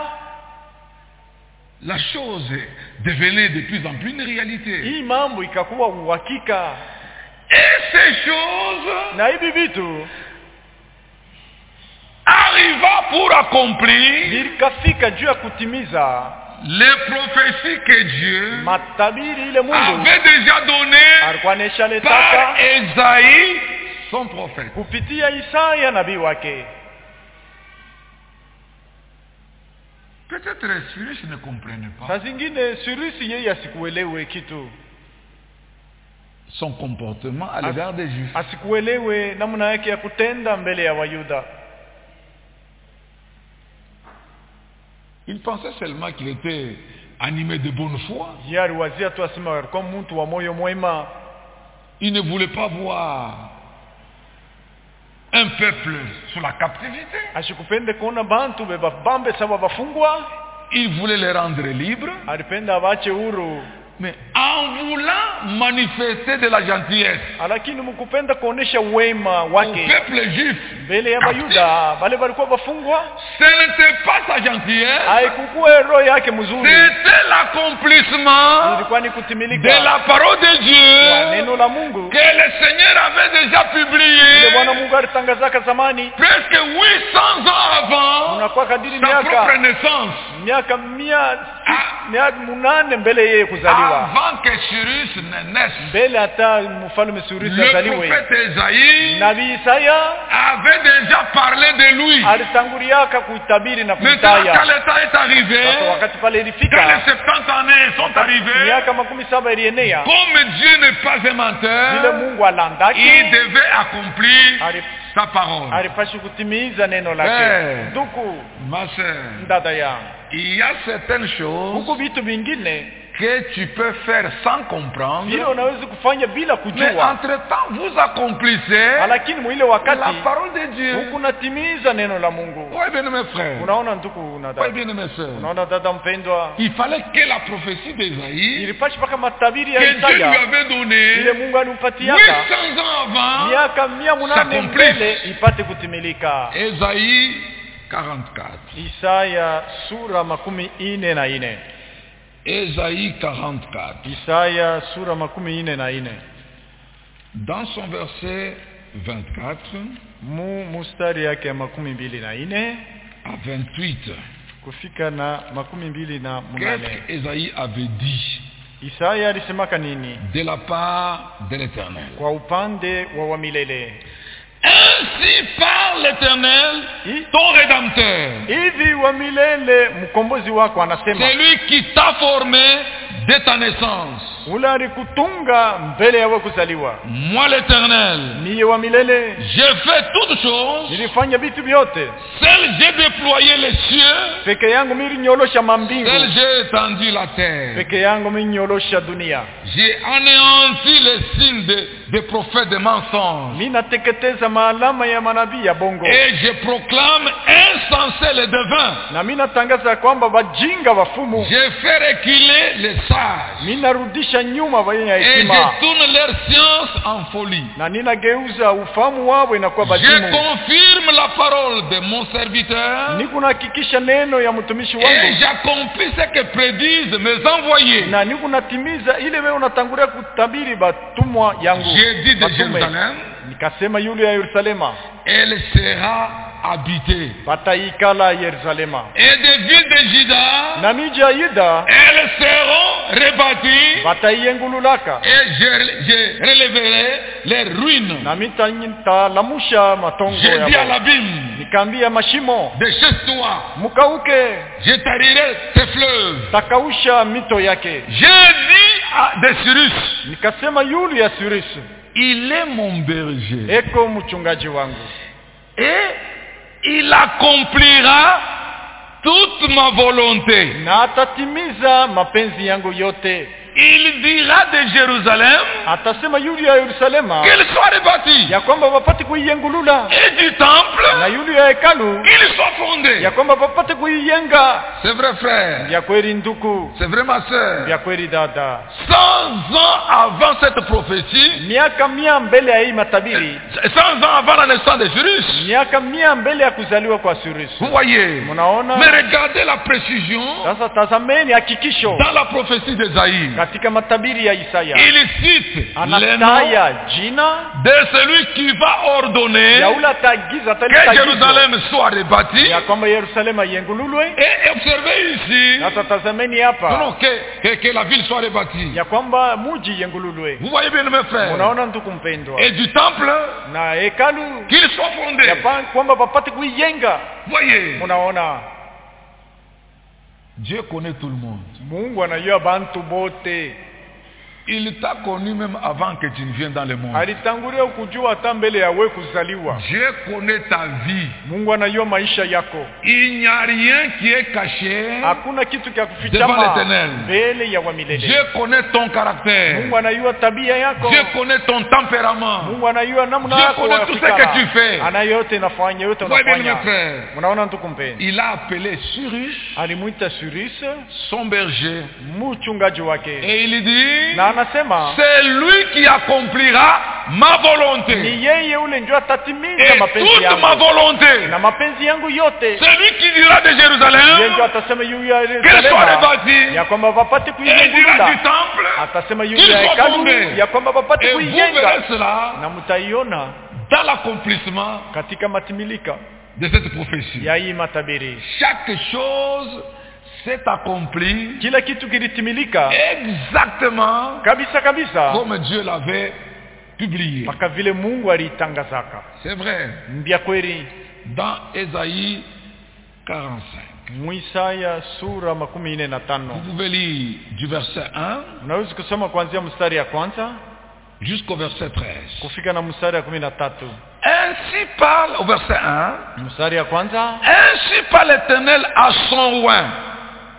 Speaker 1: la chose devenait de plus en plus une réalité.
Speaker 2: hii mambo ikakuwa uhakika,
Speaker 1: Et ces choses
Speaker 2: na hivi vitu
Speaker 1: arriva pour accomplir
Speaker 2: vikafika juu ya kutimiza
Speaker 1: les prophéties que Dieu
Speaker 2: matabiri ile Mungu
Speaker 1: avait déjà données
Speaker 2: alikuwa
Speaker 1: par
Speaker 2: aneshaletaka
Speaker 1: Esaïe, son prophète.
Speaker 2: kupitia Isaya nabii wake.
Speaker 1: Peut-être Cyrus ne comprenait pas
Speaker 2: Saa zingine Cyrus yeye asikuelewe kitu,
Speaker 1: son comportement à l'égard des Juifs.
Speaker 2: asikuelewe namna yake ya kutenda mbele ya Wayuda.
Speaker 1: Il pensait seulement qu'il était animé de bonne foi.
Speaker 2: Yeye aliwazia tu asema alikuwa mtu wa moyo mwema,
Speaker 1: Il ne voulait pas voir un peuple sous la captivité.
Speaker 2: ashikupende kuona bantu beba bambe sawa bafungwa,
Speaker 1: Il voulait les rendre libres.
Speaker 2: alipenda abache huru,
Speaker 1: Mais en voulant manifester de la gentillesse
Speaker 2: lakini mkupenda kuonesha wema
Speaker 1: au
Speaker 2: wake
Speaker 1: peuple juif,
Speaker 2: mbele ya Bayuda bale walikuwa bafungwa,
Speaker 1: ce n'était pas sa gentillesse,
Speaker 2: haikukuwa roho yake mzuri,
Speaker 1: c'était l'accomplissement
Speaker 2: ilikuwa ni
Speaker 1: de
Speaker 2: kutimilika
Speaker 1: la parole de
Speaker 2: kwa
Speaker 1: Dieu
Speaker 2: neno la Mungu
Speaker 1: que le Seigneur avait déjà
Speaker 2: ile
Speaker 1: publié
Speaker 2: Bwana Mungu alitangazaka zamani,
Speaker 1: presque huit cents ans avant
Speaker 2: unakuwa kadiri
Speaker 1: sa propre
Speaker 2: miaka
Speaker 1: naissance,
Speaker 2: miaka mia miaka munane mbele yeye kuzaliwa,
Speaker 1: avant que Cyrus ne naisse.
Speaker 2: mbele hata mfalme Cyrus
Speaker 1: Le
Speaker 2: azaliwe.
Speaker 1: prophète Esaïe
Speaker 2: Nabii Isaya
Speaker 1: avait déjà parlé de lui.
Speaker 2: alitanguliaka kuitabiri na
Speaker 1: Maintenant, quand
Speaker 2: kuitaya.
Speaker 1: le temps est arrivé,
Speaker 2: Sasa wakati pale
Speaker 1: quand les
Speaker 2: ilifika,
Speaker 1: septante années sont arrivées,
Speaker 2: miaka makumi saba ilienea,
Speaker 1: comme Dieu n'est pas un
Speaker 2: vile
Speaker 1: menteur,
Speaker 2: Mungu alandaki
Speaker 1: il devait accomplir
Speaker 2: ali-
Speaker 1: sa parole.
Speaker 2: alipashi kutimiza neno
Speaker 1: Eh.
Speaker 2: lake. Ndugu
Speaker 1: Ma sœur,
Speaker 2: dada yangu,
Speaker 1: il y a certaines choses
Speaker 2: huku vitu vingine
Speaker 1: que tu peux faire sans comprendre.
Speaker 2: vile unaweza kufanya bila
Speaker 1: Mais
Speaker 2: kujua,
Speaker 1: entre-temps, vous accomplissez
Speaker 2: lakini mwile wakati
Speaker 1: la parole de Dieu.
Speaker 2: ukunatimiza neno la Mungu.
Speaker 1: Oui, bien mes frères.
Speaker 2: Unaona ndugu na
Speaker 1: Oui,
Speaker 2: dada,
Speaker 1: bien mes sœurs.
Speaker 2: unaona dada mpendwa,
Speaker 1: Il fallait que la prophétie d'Ésaïe,
Speaker 2: ilipasha mpaka matabiri ya
Speaker 1: que Dieu lui
Speaker 2: Isaya
Speaker 1: avait
Speaker 2: ile
Speaker 1: donné
Speaker 2: Mungu
Speaker 1: huit
Speaker 2: alimpatiaka
Speaker 1: cents ans avant,
Speaker 2: miaka mia munane
Speaker 1: s'accomplisse.
Speaker 2: mbele ipate kutimilika.
Speaker 1: Ésaïe quarante-quatre.
Speaker 2: Isaya sura makumi ine na ine.
Speaker 1: Ésaïe quarante-quatre.
Speaker 2: Isaya sura makumi ine na ine.
Speaker 1: Dans son verset vingt-quatre
Speaker 2: Mu mustari yake ya makumi mbili na ine
Speaker 1: à vingt-huit,
Speaker 2: kufika na makumi mbili na munane.
Speaker 1: qu'est-ce qu'Ésaïe avait dit
Speaker 2: Isaya alisemaka nini
Speaker 1: de la part de l'Éternel?
Speaker 2: kwa upande wa wamilele?
Speaker 1: Ainsi parle l'Éternel,
Speaker 2: I-
Speaker 1: ton Rédempteur,
Speaker 2: Hivi wamilele mkombozi wako anasema,
Speaker 1: celui qui t'a formé de ta naissance.
Speaker 2: ule alikutunga mbele ya wewe kuzaliwa.
Speaker 1: Moi l'Éternel,
Speaker 2: Niye wamilele
Speaker 1: j'ai fait toutes choses,
Speaker 2: nilifanya vitu vyote
Speaker 1: seul j'ai déployé les cieux,
Speaker 2: peke yangu, milinyorosha mambingu
Speaker 1: seul j'ai étendu la terre.
Speaker 2: peke yangu, minyorosha dunia.
Speaker 1: J'ai anéanti les signes des de prophètes de mensonges.
Speaker 2: Mimi nateketeza maalama ya manabii ya bongo,
Speaker 1: Et je proclame insensé les devins.
Speaker 2: na mimi natangaza kwamba wajinga wafumu.
Speaker 1: Je fais reculer les sages.
Speaker 2: Mimi narudisha nyuma wenye
Speaker 1: Et
Speaker 2: hekima,
Speaker 1: je tourne leur science en folie.
Speaker 2: na ninageuza ufahamu wao inakuwa
Speaker 1: Je
Speaker 2: bazimu.
Speaker 1: confirme la parole de mon serviteur.
Speaker 2: Niko nahakikisha neno ya mtumishi
Speaker 1: Et
Speaker 2: wangu,
Speaker 1: j'accomplis ce que prédisent mes envoyés.
Speaker 2: na niko natimiza ile wewe unatangulia kutabiri batumwa yangu.
Speaker 1: J'ai dit de
Speaker 2: Batume.
Speaker 1: Jérusalem,
Speaker 2: Nikasema yule ya Yerusalema
Speaker 1: elle sera habitée.
Speaker 2: bataikala Yerusalema,
Speaker 1: Et des villes de Juda,
Speaker 2: na miji ya Yuda
Speaker 1: elles seront rebâties.
Speaker 2: bataiengululaka,
Speaker 1: Et je, je relèverai les ruines.
Speaker 2: na mitalamusha matongo
Speaker 1: J'ai dit à
Speaker 2: yabo.
Speaker 1: l'abîme,
Speaker 2: Nikaambia mashimo,
Speaker 1: déchaisse-toi.
Speaker 2: mukauke,
Speaker 1: Je tarirai tes fleuves.
Speaker 2: takausha mito yake.
Speaker 1: J'ai dit à des Cyrus,
Speaker 2: Nikasema yule ya Sirisi,
Speaker 1: il est mon berger.
Speaker 2: eko mchungaji wangu,
Speaker 1: Et il accomplira toute ma volonté.
Speaker 2: na atatimiza mapenzi yangu yote.
Speaker 1: Il dira de Jérusalem
Speaker 2: Atasema yule ya Yerusalema
Speaker 1: qu'elle soit rebâtie.
Speaker 2: ya kwamba wapate kuiengulula,
Speaker 1: Et du temple
Speaker 2: na yule ya hekalu
Speaker 1: qu'il soit fondé.
Speaker 2: ya kwamba wapate kuiyenga.
Speaker 1: C'est vrai frère.
Speaker 2: Vya kweli nduku,
Speaker 1: C'est vrai ma soeur.
Speaker 2: vya kweli dada.
Speaker 1: Cent ans avant cette prophétie,
Speaker 2: Miaka mia mbele ya hii matabiri,
Speaker 1: cent ans avant la naissance de Cyrus,
Speaker 2: miaka mia mbele ya kuzaliwa kwa Sirisi.
Speaker 1: vous voyez.
Speaker 2: Munaona?
Speaker 1: Mais regardez la précision
Speaker 2: Sasa tazameni hakikisho
Speaker 1: dans la prophétie d'Ésaïe.
Speaker 2: katika matabiri ya Isaya,
Speaker 1: Il cite les noms
Speaker 2: anataya jina
Speaker 1: de celui qui va ordonner
Speaker 2: ya ule atagiza
Speaker 1: que
Speaker 2: atalitagiza
Speaker 1: Jérusalem soit rebâtie.
Speaker 2: ya kwamba Yerusalema iengululwe.
Speaker 1: Et observez ici,
Speaker 2: Sasa tazameni
Speaker 1: non,
Speaker 2: hapa
Speaker 1: non, que, que, que la ville soit rebâtie.
Speaker 2: ya kwamba muji iengululwe.
Speaker 1: Vous voyez bien mes frères.
Speaker 2: Unaona ndugu mpendwa,
Speaker 1: Et du temple,
Speaker 2: na hekalu
Speaker 1: qu'il soit fondé.
Speaker 2: ya pa- kwamba wapate kuijenga.
Speaker 1: Voyez,
Speaker 2: Unaona,
Speaker 1: Dieu connaît tout le monde.
Speaker 2: Mungu anajua bantu bote.
Speaker 1: Il t'a connu même avant que tu ne viennes dans le monde.
Speaker 2: Alitangulia kujua hata mbele ya wewe kuzaliwa.
Speaker 1: Dieu connaît ta vie.
Speaker 2: Mungu anajua maisha yako.
Speaker 1: Il n'y a rien qui est caché.
Speaker 2: Hakuna kitu cha
Speaker 1: Devant
Speaker 2: kufichama
Speaker 1: l'Éternel.
Speaker 2: mbele ya wamilele.
Speaker 1: Dieu connaît ton caractère.
Speaker 2: Mungu anajua tabia yako.
Speaker 1: Dieu connaît ton tempérament.
Speaker 2: Mungu anajua namna
Speaker 1: Dieu
Speaker 2: yako
Speaker 1: connaît
Speaker 2: ya
Speaker 1: tout ce
Speaker 2: fikra.
Speaker 1: que tu fais.
Speaker 2: Ana yote nafanya, yote
Speaker 1: Voyez bien mes
Speaker 2: unafanya.
Speaker 1: frères.
Speaker 2: Unaona ndugu mpendwa,
Speaker 1: Il a appelé Cyrus
Speaker 2: alimuita Sirisi
Speaker 1: son berger.
Speaker 2: mchungaji wake,
Speaker 1: Et il dit,
Speaker 2: na anasema
Speaker 1: c'est lui qui accomplira ma volonté.
Speaker 2: ni yeye ule ndio atatimiza
Speaker 1: Et
Speaker 2: mapenzi
Speaker 1: toute
Speaker 2: yangu
Speaker 1: ma volonté.
Speaker 2: na mapenzi yangu yote.
Speaker 1: C'est lui qui dira de
Speaker 2: Yeye
Speaker 1: Jérusalem
Speaker 2: ndio atasema yule ya
Speaker 1: qu'elle soit
Speaker 2: Yerusalema
Speaker 1: rebâtie.
Speaker 2: ya kwamba wapate
Speaker 1: Et il dira du
Speaker 2: kuijenga.
Speaker 1: temple
Speaker 2: Atasema yule
Speaker 1: qu'il
Speaker 2: ya
Speaker 1: soit
Speaker 2: hekalu
Speaker 1: fondé.
Speaker 2: ya kwamba wapate
Speaker 1: Et vous verrez
Speaker 2: kuijenga,
Speaker 1: cela
Speaker 2: na mtaiona
Speaker 1: dans l'accomplissement
Speaker 2: katika matimilika
Speaker 1: de cette prophétie.
Speaker 2: ya hii matabiri.
Speaker 1: Chaque chose s'est accomplie
Speaker 2: Kila kitu kilitimilika
Speaker 1: exactement
Speaker 2: kabisa kabisa
Speaker 1: comme Dieu l'avait publié.
Speaker 2: mpaka vile Mungu alitangazaka.
Speaker 1: C'est vrai.
Speaker 2: Mbia kweli,
Speaker 1: Dans Ésaïe quarante-cinq.
Speaker 2: Mwisaya sura makumi ine na
Speaker 1: Vous
Speaker 2: tano.
Speaker 1: pouvez lire du verset un
Speaker 2: Unaweza kusoma kuanzia mstari ya kwanza
Speaker 1: jusqu'au verset treize.
Speaker 2: kufika na mstari ya kumi na tatu.
Speaker 1: Ainsi parle, au verset un,
Speaker 2: Mstari ya kwanza,
Speaker 1: ainsi parle l'Éternel à son oint,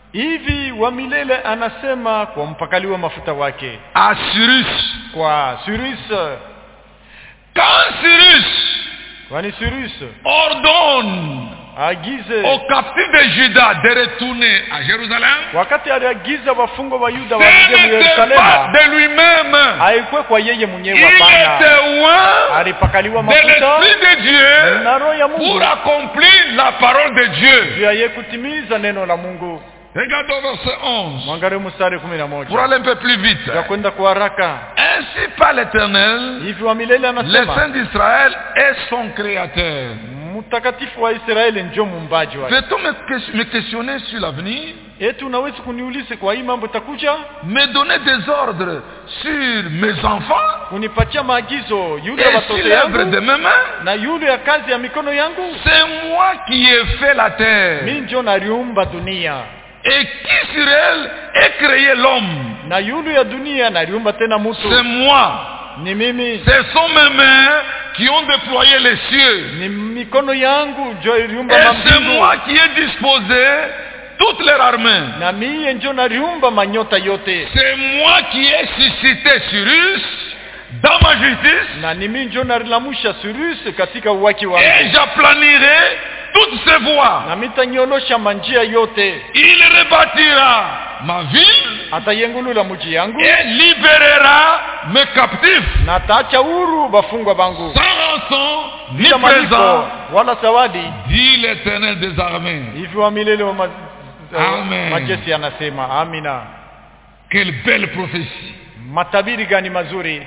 Speaker 2: Hivi wa milele anasema kwa mpakaliwa mafuta wake,
Speaker 1: à Cyrus.
Speaker 2: kwa Cyrus.
Speaker 1: Quand Cyrus
Speaker 2: Kwani Cyrus
Speaker 1: ordonne
Speaker 2: agize
Speaker 1: aux captifs de Juda de retourner à Jérusalem,
Speaker 2: wakati aliagiza wafungwa wa Yuda
Speaker 1: ce
Speaker 2: warudi
Speaker 1: n'était pas
Speaker 2: Yerusalemu,
Speaker 1: de lui-même.
Speaker 2: haikuwa kwa yeye mwenyewe.
Speaker 1: Il
Speaker 2: Hapana,
Speaker 1: était loin
Speaker 2: alipakaliwa
Speaker 1: de
Speaker 2: mafuta
Speaker 1: l'Esprit de Dieu
Speaker 2: na roho ya Mungu
Speaker 1: pour accomplir la parole de Dieu.
Speaker 2: juu ya yeye kutimiza neno la Mungu.
Speaker 1: Regardez au verset onze.
Speaker 2: Mwangalie mstari kumi na
Speaker 1: Pour
Speaker 2: moja
Speaker 1: aller un peu plus vite.
Speaker 2: ya kwenda kwa haraka.
Speaker 1: Ainsi par l'Éternel,
Speaker 2: Hivi wa milele
Speaker 1: le
Speaker 2: anasema
Speaker 1: Saint d'Israël est son créateur.
Speaker 2: mtakatifu wa Israeli ndio muumbaji wake.
Speaker 1: Peut-on me ques- me questionner sur l'avenir?
Speaker 2: Eti unaweza kuniuliza kwa hii mambo itakuja?
Speaker 1: Me donner des ordres sur mes enfants
Speaker 2: Kunipatia maagizo yule ya
Speaker 1: et sur
Speaker 2: watoto
Speaker 1: l'œuvre de
Speaker 2: yangu
Speaker 1: mes mains?
Speaker 2: na yule ya kazi ya mikono yangu?
Speaker 1: C'est moi qui ai fait la terre.
Speaker 2: Mimi ndio naliumba dunia
Speaker 1: Et qui sur elle ait créé l'homme?
Speaker 2: na yule ya dunia naliumba tena mtu.
Speaker 1: C'est moi.
Speaker 2: Ni mimi,
Speaker 1: Ce sont mes mains qui ont déployé les cieux.
Speaker 2: ni mikono yangu ndio
Speaker 1: Et
Speaker 2: iliumba
Speaker 1: c'est
Speaker 2: mambingu,
Speaker 1: moi qui ai disposé toutes leurs armées.
Speaker 2: na mimi ndio naliumba manyota yote,
Speaker 1: C'est moi qui ai suscité Cyrus dans ma justice.
Speaker 2: na ni mimi ndio nalilamusha Cyrus katika uwaki
Speaker 1: Et
Speaker 2: wangu,
Speaker 1: j'aplanirai toutes ses voies.
Speaker 2: na mitanyolosha manjia yote.
Speaker 1: Il rebâtira ma ville
Speaker 2: Atayengulula mji yangu
Speaker 1: et libérera mes captifs.
Speaker 2: na ataacha huru bafungwa bangu
Speaker 1: Sans rançon ni
Speaker 2: bila malipo
Speaker 1: présent,
Speaker 2: wala zawadi.
Speaker 1: dit l'Éternel des armées.
Speaker 2: Hivi wa milele wa ma-
Speaker 1: Amen.
Speaker 2: majeshi anasema amina.
Speaker 1: Quelle belle prophétie.
Speaker 2: Matabiri gani mazuri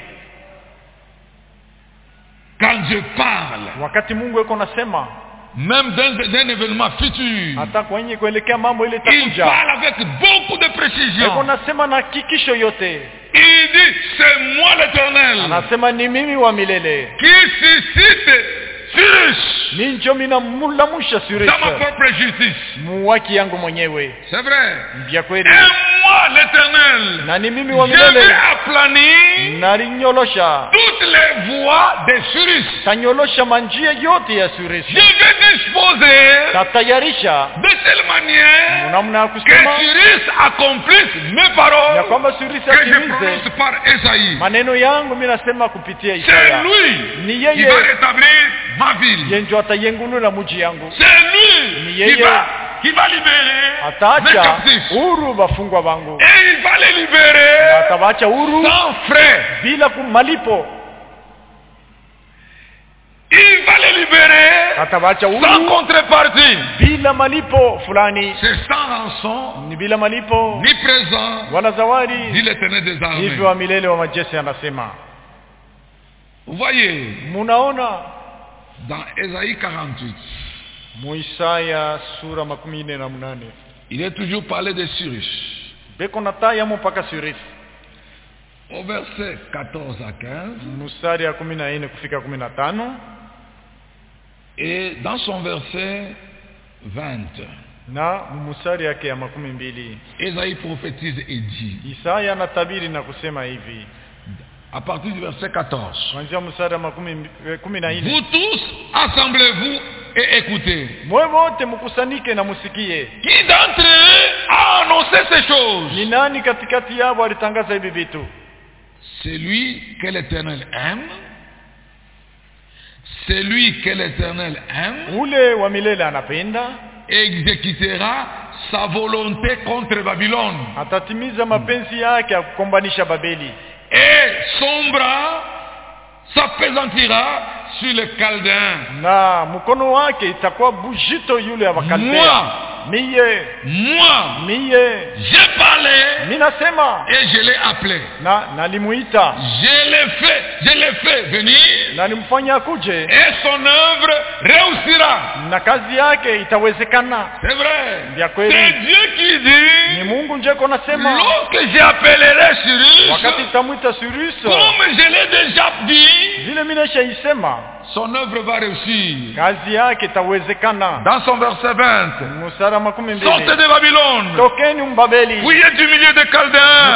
Speaker 1: Quand je parle,
Speaker 2: wakati Mungu yuko nasema,
Speaker 1: même d'un d'un événement futur,
Speaker 2: hata kwenye kuelekea mambo ile
Speaker 1: il
Speaker 2: itakuja,
Speaker 1: parle avec beaucoup de
Speaker 2: yuko
Speaker 1: précision.
Speaker 2: nasema na hakikisho yote.
Speaker 1: Il dit, c'est moi l'Éternel
Speaker 2: Anasema ni mimi wa milele,
Speaker 1: qui suscite Cyrus
Speaker 2: mimi ndio minamulamusha Cyrus
Speaker 1: dans ma propre justice.
Speaker 2: muwaki yangu mwenyewe.
Speaker 1: C'est vrai.
Speaker 2: Vya kweli,
Speaker 1: Et moi l'Éternel,
Speaker 2: na ni mimi wa
Speaker 1: je vais
Speaker 2: milele
Speaker 1: aplanir
Speaker 2: nalinyolosha,
Speaker 1: toutes les voies de Cyrus.
Speaker 2: tanyolosha manjia yote ya Cyrus,
Speaker 1: Je vais disposer
Speaker 2: tatayarisha
Speaker 1: de telle manière
Speaker 2: namna ya
Speaker 1: que
Speaker 2: kusema
Speaker 1: Cyrus accomplisse mes
Speaker 2: ya
Speaker 1: paroles
Speaker 2: kwamba Cyrus
Speaker 1: que je
Speaker 2: atimize
Speaker 1: prononce par Esaïe.
Speaker 2: maneno yangu. Mimi nasema kupitia
Speaker 1: C'est
Speaker 2: Isaya,
Speaker 1: lui
Speaker 2: ni
Speaker 1: qui va
Speaker 2: yeye
Speaker 1: rétablir ma ville.
Speaker 2: yeye ndio atayengulula mji yangu,
Speaker 1: C'est lui
Speaker 2: Ni
Speaker 1: qui
Speaker 2: yeye.
Speaker 1: va, qui va libérer mes
Speaker 2: ataacha
Speaker 1: captifs.
Speaker 2: huru bafungwa bangu,
Speaker 1: Et il va les
Speaker 2: na
Speaker 1: libérer
Speaker 2: atawacha huru
Speaker 1: sans frais.
Speaker 2: bila kumalipo,
Speaker 1: Il va les libérer
Speaker 2: atawacha
Speaker 1: sans
Speaker 2: huru
Speaker 1: contrepartie.
Speaker 2: bila malipo fulani,
Speaker 1: C'est sans rançon,
Speaker 2: ni bila malipo
Speaker 1: ni présent,
Speaker 2: wala
Speaker 1: dit
Speaker 2: zawadi.
Speaker 1: l'Éternel des armées.
Speaker 2: Hivyo wa milele wa majeshi anasema.
Speaker 1: Vous voyez,
Speaker 2: Munaona
Speaker 1: dans Ésaïe quarante-huit,
Speaker 2: Muisaya sura makumi nne na mnane
Speaker 1: il est toujours parlé de Cyrus.
Speaker 2: beko na taya mpaka Cyrus,
Speaker 1: Au verset quatorze à quinze,
Speaker 2: mstari ya kumi na nne kufika kumi na tano
Speaker 1: et dans son verset vingt,
Speaker 2: na mstari yake ya makumi mbili
Speaker 1: Ésaïe prophétise et dit,
Speaker 2: Isaya anatabiri na kusema hivi,
Speaker 1: à partir du verset quatorze,
Speaker 2: kuanzia mstari ya makumi mbi- kumi na nne
Speaker 1: vous tous, assemblez-vous et écoutez.
Speaker 2: mwe wote mkusanike na musikie.
Speaker 1: Qui d'entre eux a annoncé ces choses?
Speaker 2: Ni nani katikati yao alitangaza hivi vitu?
Speaker 1: Celui que l'Éternel aime, celui que l'Éternel aime,
Speaker 2: Ule wa milele anapenda,
Speaker 1: exécutera sa volonté contre Babylone.
Speaker 2: atatimiza mapenzi yake ya kukombanisha Babeli,
Speaker 1: Et son bras s'apesantira sur les Chaldéens.
Speaker 2: na mkono wake itakuwa bujito yule ya Wakaldea.
Speaker 1: Moi,
Speaker 2: Miye,
Speaker 1: moi,
Speaker 2: miye,
Speaker 1: j'ai parlé
Speaker 2: minasema
Speaker 1: et je l'ai appelé.
Speaker 2: na nalimuita
Speaker 1: Je l'ai fait, je l'ai fait venir
Speaker 2: na nimfanya akuje,
Speaker 1: et son œuvre réussira.
Speaker 2: na kazi yake itawezekana.
Speaker 1: C'est vrai.
Speaker 2: Vya kweli.
Speaker 1: C'est Dieu qui dit,
Speaker 2: Ni Mungu njeko nasema,
Speaker 1: lorsque j'appellerai Cyrus,
Speaker 2: wakati itamwita Cyrus,
Speaker 1: comme je l'ai déjà dit,
Speaker 2: vile mimi nishaisema,
Speaker 1: son œuvre va réussir.
Speaker 2: kazi yake itawezekana.
Speaker 1: Dans son verset vingt,
Speaker 2: Mstari makumi
Speaker 1: sortez
Speaker 2: mbili
Speaker 1: de Babylone,
Speaker 2: tokeni Mbabeli,
Speaker 1: fuyez du milieu des Chaldéens,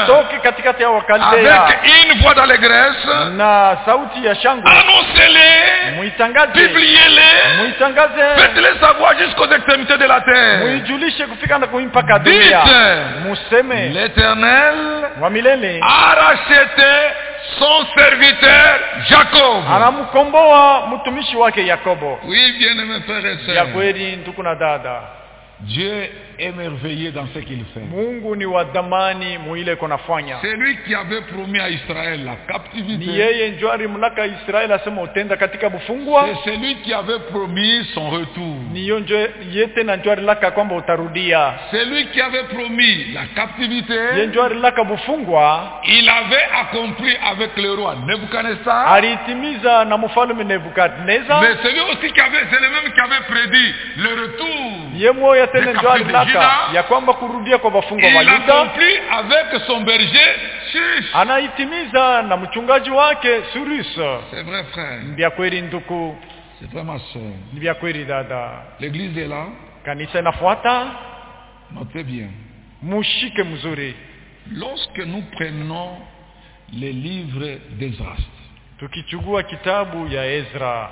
Speaker 2: atoke katikati ya Wakaldea
Speaker 1: avec une voix d'allégresse.
Speaker 2: na sauti ya shangwe.
Speaker 1: Annoncez-les,
Speaker 2: Muitangaze,
Speaker 1: publiez-les,
Speaker 2: muitangaze,
Speaker 1: faites-les savoir jusqu'aux extrémités de la terre.
Speaker 2: muijulishe kufika na kuimpaka dunia.
Speaker 1: Dites,
Speaker 2: Museme,
Speaker 1: l'Éternel
Speaker 2: wa milele
Speaker 1: a racheté son serviteur Jacob.
Speaker 2: anamkomboa mtumishi wake Yakobo.
Speaker 1: Oui, bien-aimés frères et
Speaker 2: Ya
Speaker 1: sœurs,
Speaker 2: kweli ndugu na dada,
Speaker 1: Dieu est merveilleux dans ce qu'il fait.
Speaker 2: Mungu ni wa dhamani muile konafanya.
Speaker 1: C'est lui qui avait promis à Israël la
Speaker 2: Ni
Speaker 1: captivité.
Speaker 2: yeye njwari mlaka Israeli asema utenda katika bufungwa.
Speaker 1: C'est celui qui avait promis son retour.
Speaker 2: Ni yonjo yete na njwari laka kwamba utarudia.
Speaker 1: C'est lui qui avait promis la
Speaker 2: Ye
Speaker 1: captivité.
Speaker 2: njwari laka bufungwa
Speaker 1: Il avait accompli avec le roi Nebuchadnezzar.
Speaker 2: alitimiza na mfalme Nebukadneza.
Speaker 1: Mais celui aussi qui avait, c'est le même qui avait prédit le retour.
Speaker 2: Ye moya tena
Speaker 1: Le
Speaker 2: njwari
Speaker 1: captif de
Speaker 2: laka
Speaker 1: Juda.
Speaker 2: ya kwamba kurudia kwa bafungwa wa
Speaker 1: Il
Speaker 2: Yuda.
Speaker 1: accomplit avec son berger Shish.
Speaker 2: Anaitimiza na mchungaji wake Surus.
Speaker 1: C'est vrai frère,
Speaker 2: Ni vya kweli nduku,
Speaker 1: c'est vrai ma soeur.
Speaker 2: ni vya kweli dada.
Speaker 1: L'église est là,
Speaker 2: Kanisa inafuata,
Speaker 1: notez bien.
Speaker 2: mushike mzuri.
Speaker 1: Lorsque nous prenons les livres d'Esdras,
Speaker 2: Tukichugua kitabu ya Ezra,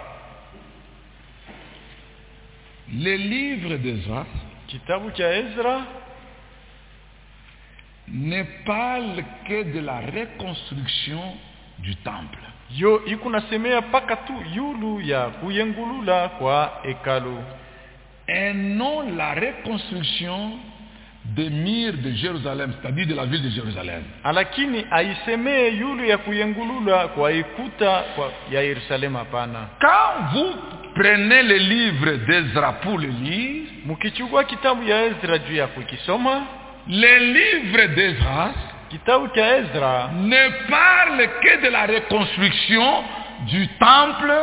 Speaker 1: les livres d'Esdras
Speaker 2: kitabu cha Ezra
Speaker 1: ne parlent que de la reconstruction du temple.
Speaker 2: yo ikunasemea paka tu yulu ya kuyengulula kwa hekalu,
Speaker 1: Et non la reconstruction des murs de Jérusalem, c'est-à-dire de la ville de Jérusalem.
Speaker 2: lakini aisemee yulu ya kuyengulula kwa ikuta kwa ya Yerusalemu. Hapana.
Speaker 1: Quand vous prenez les livres d'Ezra pour les lire,
Speaker 2: Mkichukua kitabu ya Ezra juu ya kukisoma,
Speaker 1: les livres d'Ezra
Speaker 2: kitabu cha Ezra
Speaker 1: ne parlent que de la reconstruction du temple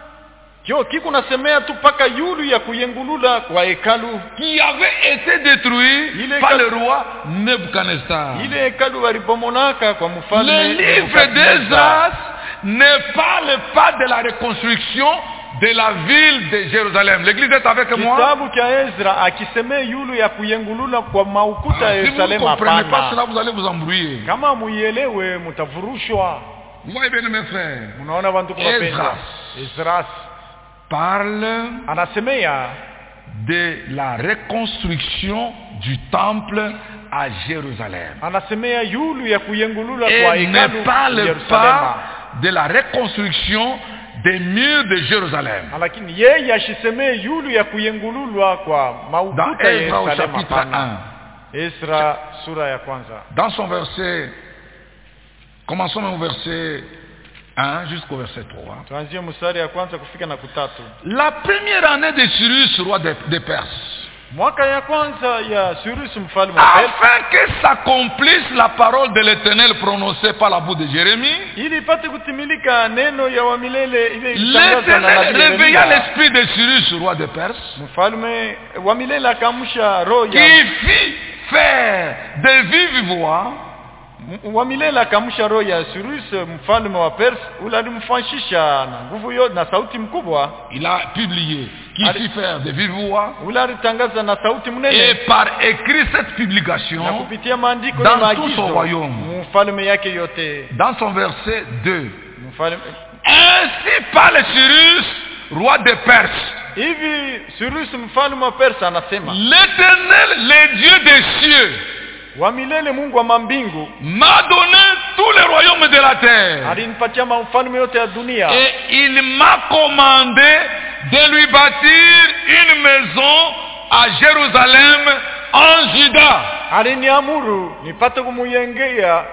Speaker 2: kyo kikunasemea tu paka yulu ya kuyengulula kwa hekalu,
Speaker 1: qui avait été détruit
Speaker 2: Il est
Speaker 1: par
Speaker 2: cal-
Speaker 1: le roi Nebuchadnezzar.
Speaker 2: ile hekalu walipomonaka kwa mfalme
Speaker 1: Les livres
Speaker 2: Nebukadneza.
Speaker 1: d'Ezra ne parlent pas de la reconstruction de la ville de Jérusalem. L'église est avec moi.
Speaker 2: Kitabu cha Ezra akisemea yulu ya kuyengulula kwa maukuta ya
Speaker 1: Si vous ne
Speaker 2: Yerusalemu.
Speaker 1: comprenez pas cela,
Speaker 2: Hapana.
Speaker 1: vous allez vous embrouiller.
Speaker 2: Kama muielewe mutavurushwa.
Speaker 1: Vous voyez bien mes frères,
Speaker 2: Munaona bantu kunapenda.
Speaker 1: Ezra.
Speaker 2: Ezra
Speaker 1: parle
Speaker 2: anasemea
Speaker 1: de la reconstruction du temple à Jérusalem.
Speaker 2: anasemea yulu ya kuyengulula kwa
Speaker 1: Et
Speaker 2: hekalu
Speaker 1: ne parle
Speaker 2: Yerusalemu.
Speaker 1: pas de la reconstruction des murs de Jérusalem.
Speaker 2: Lakini yeye ashisemee yulu ya kuyengululwa kwa
Speaker 1: Dans
Speaker 2: maukuta ya
Speaker 1: Ezra au
Speaker 2: Yerusalemu.
Speaker 1: chapitre
Speaker 2: Hapana.
Speaker 1: un,
Speaker 2: Ezra sura ya kwanza.
Speaker 1: dans son verset, commençons au verset un jusqu'au verset trois.
Speaker 2: Tuanzie mstari ya kwanza kufika na kutatu.
Speaker 1: La première année de Cyrus, roi de, de Perse,
Speaker 2: Mwaka ya kwanza ya Cyrus mfalme wa Persia,
Speaker 1: afin que s'accomplisse la parole de l'Éternel prononcée par la bouche de Jérémie,
Speaker 2: ili ipate kutimilika neno ya wa milele ile ilitangazwa na
Speaker 1: l'Éternel
Speaker 2: nabii
Speaker 1: réveilla
Speaker 2: Yeremia.
Speaker 1: l'esprit de Cyrus, roi de Perse,
Speaker 2: Mfalme wa milele akamsha roho
Speaker 1: qui
Speaker 2: ya
Speaker 1: fit faire de vive voix
Speaker 2: M- wa milele akamsha roho ya Cyrus mfalme wa Persia, ule alimfanishisha na nguvu yote na sauti mkubwa,
Speaker 1: il a publié, qui
Speaker 2: Allez.
Speaker 1: fit faire de vive voix,
Speaker 2: ule alitangaza na sauti
Speaker 1: et
Speaker 2: mnene
Speaker 1: par écrit cette
Speaker 2: na
Speaker 1: publication
Speaker 2: kupitia maandiko
Speaker 1: dans
Speaker 2: na
Speaker 1: tout son
Speaker 2: maagizo
Speaker 1: royaume.
Speaker 2: mfalme yake yote.
Speaker 1: dans son verset deux.
Speaker 2: Mfalme
Speaker 1: Ainsi parle Cyrus, roi de Perse.
Speaker 2: hivi Cyrus mfalme wa Persia anasema,
Speaker 1: L'Éternel, le Dieu des cieux,
Speaker 2: wa milele Mungu wa mambingu
Speaker 1: m'a donné tous les royaumes de la terre.
Speaker 2: alinipatia mfalme yote ya dunia,
Speaker 1: Et il m'a commandé de lui bâtir une maison à Jérusalem, en Juda.
Speaker 2: aliniamuru nipate kumuyengea